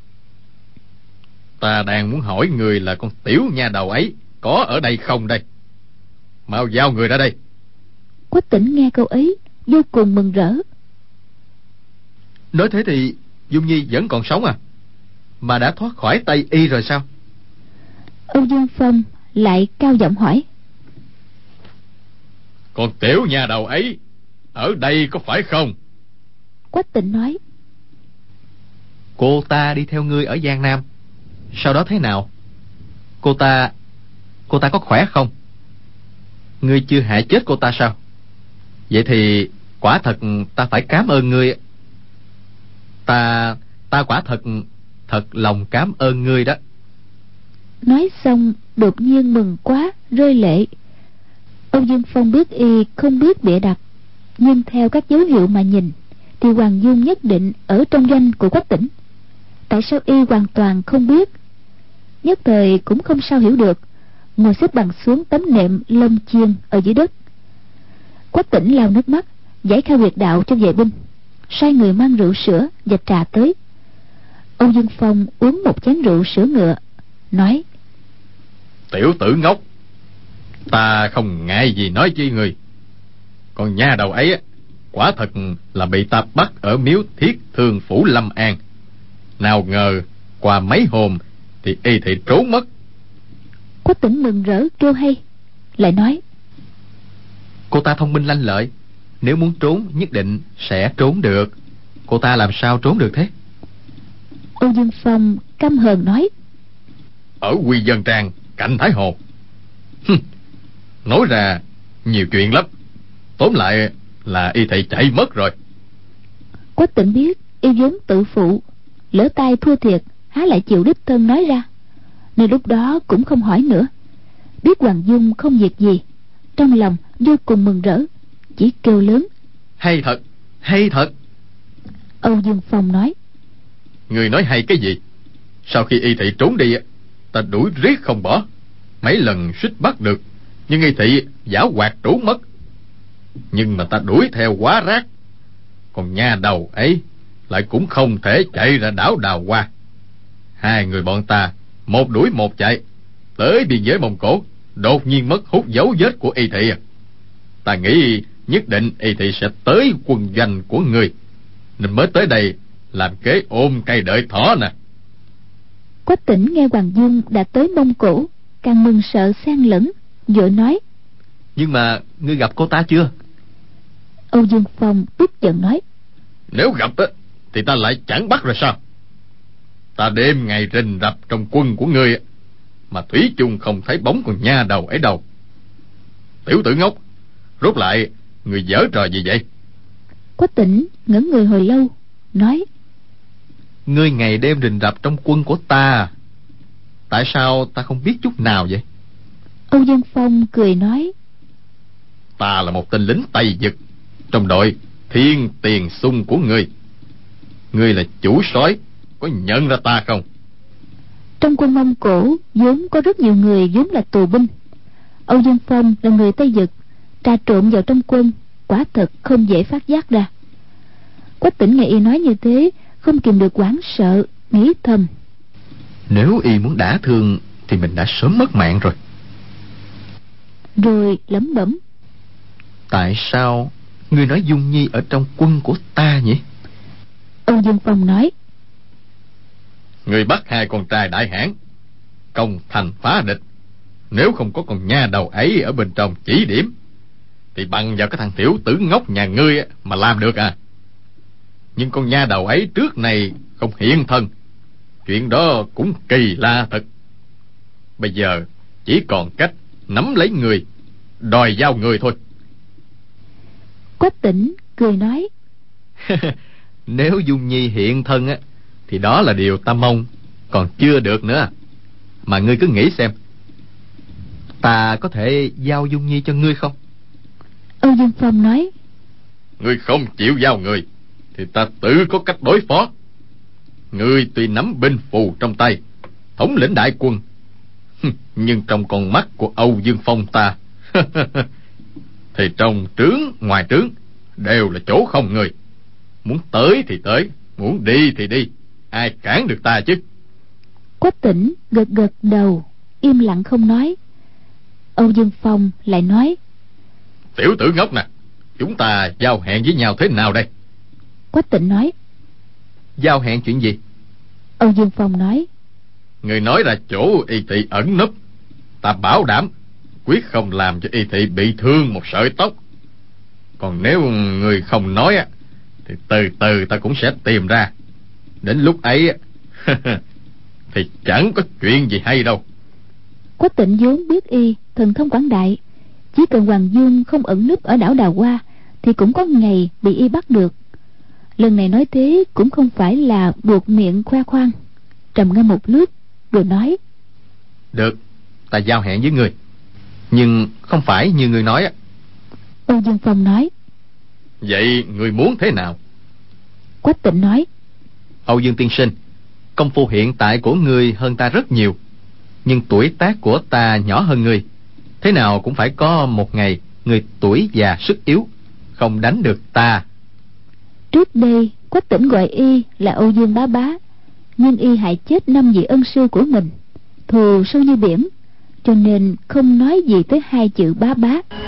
[SPEAKER 2] Ta đang muốn hỏi người là con tiểu nha đầu ấy có ở đây không đây? Mau giao người ra đây.
[SPEAKER 3] Quách Tĩnh nghe câu ấy vô cùng mừng rỡ.
[SPEAKER 2] Nói thế thì Dung Nhi vẫn còn sống à? Mà đã thoát khỏi tay y rồi sao?
[SPEAKER 3] Âu Dương Phong lại cao giọng hỏi:
[SPEAKER 2] Con tiểu nha đầu ấy ở đây có phải không?
[SPEAKER 3] Quách Tĩnh nói:
[SPEAKER 4] Cô ta đi theo ngươi ở Giang Nam, sau đó thế nào? Cô ta Cô ta có khỏe không? Ngươi chưa hại chết cô ta sao? Vậy thì quả thật ta phải cảm ơn ngươi. Ta Ta quả thật Thật lòng cảm ơn ngươi đó.
[SPEAKER 3] Nói xong đột nhiên mừng quá rơi lệ. Âu Dương Phong biết y không biết bịa đặt, nhưng theo các dấu hiệu mà nhìn thì Hoàng Dung nhất định ở trong doanh của Quách Tĩnh. Tại sao y hoàn toàn không biết? Nhất thời cũng không sao hiểu được, ngồi xếp bằng xuống tấm nệm lông chiên ở dưới đất. Quách Tĩnh lau nước mắt, giải khai huyệt đạo cho vệ binh, sai người mang rượu sữa và trà tới. Âu Dương Phong uống một chén rượu sữa ngựa, nói:
[SPEAKER 2] Tiểu tử ngốc, ta không ngại gì nói chi người. Con nha đầu ấy quả thật là bị ta bắt ở miếu Thiết Thương phủ Lâm An. Nào ngờ qua mấy hôm thì y thì trốn mất.
[SPEAKER 3] Quách Tĩnh mừng rỡ kêu hay, lại nói:
[SPEAKER 4] Cô ta thông minh lanh lợi, nếu muốn trốn nhất định sẽ trốn được. Cô ta làm sao trốn được thế?
[SPEAKER 3] Âu Dương Phong căm hờn nói:
[SPEAKER 2] Ở Quy Dân Trang cạnh Thái Hồ. Hừm, nói ra nhiều chuyện lắm. Tóm lại là y thị chạy mất rồi.
[SPEAKER 3] Quách Tĩnh biết y vốn tự phụ, lỡ tay thua thiệt há lại chịu đích thân nói ra, nên lúc đó cũng không hỏi nữa. Biết Hoàng Dung không việc gì, trong lòng vô cùng mừng rỡ, chỉ kêu lớn:
[SPEAKER 2] Hay thật, hay thật.
[SPEAKER 3] Âu Dương Phong nói:
[SPEAKER 2] Người nói hay cái gì? Sau khi y thị trốn đi, ta đuổi riết không bỏ, mấy lần suýt bắt được, nhưng y thị giả hoạt trốn mất. Nhưng mà ta đuổi theo quá rác, còn nha đầu ấy lại cũng không thể chạy ra đảo Đào Hoa. Hai người bọn ta một đuổi một chạy tới biên giới Mông Cổ, đột nhiên mất hút dấu vết của y thị. Ta nghĩ nhất định y thị sẽ tới quân doanh của người, nên mới tới đây làm kế ôm cây đợi thỏ nè.
[SPEAKER 3] Quách Tĩnh nghe Hoàng Dung đã tới Mông Cổ, càng mừng sợ xen lẫn, vội nói:
[SPEAKER 4] Nhưng mà ngươi gặp cô ta chưa?
[SPEAKER 3] Âu Dương Phong tức giận nói:
[SPEAKER 2] Nếu gặp á thì ta lại chẳng bắt rồi sao? Ta đêm ngày rình rập trong quân của ngươi, mà thủy chung không thấy bóng con nha đầu ấy đâu. Tiểu tử ngốc, rốt lại người giở trò gì vậy?
[SPEAKER 3] Quách Tĩnh ngẩn người hồi lâu, nói:
[SPEAKER 4] Ngươi ngày đêm rình rập trong quân của ta, tại sao ta không biết chút nào vậy?
[SPEAKER 3] Âu Dương Phong cười nói:
[SPEAKER 2] ta là một tên lính Tây Dực trong đội Thiên Tiền Xung của ngươi. Ngươi là chủ soái, có nhận ra ta không?
[SPEAKER 3] Trong quân Mông Cổ vốn có rất nhiều người vốn là tù binh. Âu Dương Phong là người Tây Dực, trà trộn vào trong quân, quả thật không dễ phát giác ra. Quách Tĩnh nghe y nói như thế, không kìm được hoảng sợ, nghĩ thầm:
[SPEAKER 4] nếu y muốn đả thương thì mình đã sớm mất mạng rồi.
[SPEAKER 3] Rồi lẩm bẩm:
[SPEAKER 4] tại sao ngươi nói Dung Nhi ở trong quân của ta nhỉ?
[SPEAKER 3] Âu Dương Phong nói:
[SPEAKER 2] Người bắt hai con trai đại hãn, công thành phá địch. Nếu không có con nha đầu ấy ở bên trong chỉ điểm, thì bằng vào cái thằng tiểu tử ngốc nhà ngươi mà làm được à? Nhưng con nha đầu ấy trước này không hiện thân, chuyện đó cũng kỳ lạ thật. Bây giờ chỉ còn cách nắm lấy người, đòi giao người thôi.
[SPEAKER 3] Quách Tĩnh cười nói:
[SPEAKER 4] nếu Dung Nhi hiện thân á, thì đó là điều ta mong, còn chưa được nữa. Mà ngươi cứ nghĩ xem, ta có thể giao Dung Nhi cho ngươi không?
[SPEAKER 3] Âu Dương Phong nói:
[SPEAKER 2] Ngươi không chịu giao người thì ta tự có cách đối phó. Ngươi tuy nắm binh phù trong tay, thống lĩnh đại quân, nhưng trong con mắt của Âu Dương Phong ta thì trong trướng ngoài trướng đều là chỗ không người. Muốn tới thì tới, muốn đi thì đi, ai cản được ta chứ?
[SPEAKER 3] Quách Tĩnh gật gật đầu, im lặng không nói. Âu Dương Phong lại nói:
[SPEAKER 2] Tiểu tử ngốc nè, chúng ta giao hẹn với nhau thế nào đây?
[SPEAKER 3] Quách Tĩnh nói:
[SPEAKER 4] Giao hẹn chuyện gì?
[SPEAKER 3] Âu Dương Phong nói:
[SPEAKER 2] Người nói ra chỗ y thị ẩn núp, ta bảo đảm quyết không làm cho y thị bị thương một sợi tóc. Còn nếu người không nói á, thì từ từ ta cũng sẽ tìm ra. Đến lúc ấy thì chẳng có chuyện gì hay đâu.
[SPEAKER 3] Quách Tĩnh vốn biết y thần thông quảng đại, chỉ cần Hoàng Dung không ẩn núp ở đảo Đào Hoa thì cũng có ngày bị y bắt được. Lần này nói thế cũng không phải là buộc miệng khoe khoang. Trầm ngâm một lúc rồi nói:
[SPEAKER 4] Được, ta giao hẹn với người, nhưng không phải như người nói á.
[SPEAKER 3] Âu Dương Phong nói:
[SPEAKER 2] Vậy người muốn thế nào?
[SPEAKER 3] Quách Tĩnh nói:
[SPEAKER 4] Âu Dương tiên sinh, công phu hiện tại của ngươi hơn ta rất nhiều, nhưng tuổi tác của ta nhỏ hơn ngươi. Thế nào cũng phải có một ngày người tuổi già sức yếu, không đánh được ta.
[SPEAKER 3] Trước đây Quách Tĩnh gọi y là Âu Dương bá bá, nhưng y hại chết năm vị ân sư của mình, thù sâu như biển, cho nên không nói gì tới hai chữ bá bá.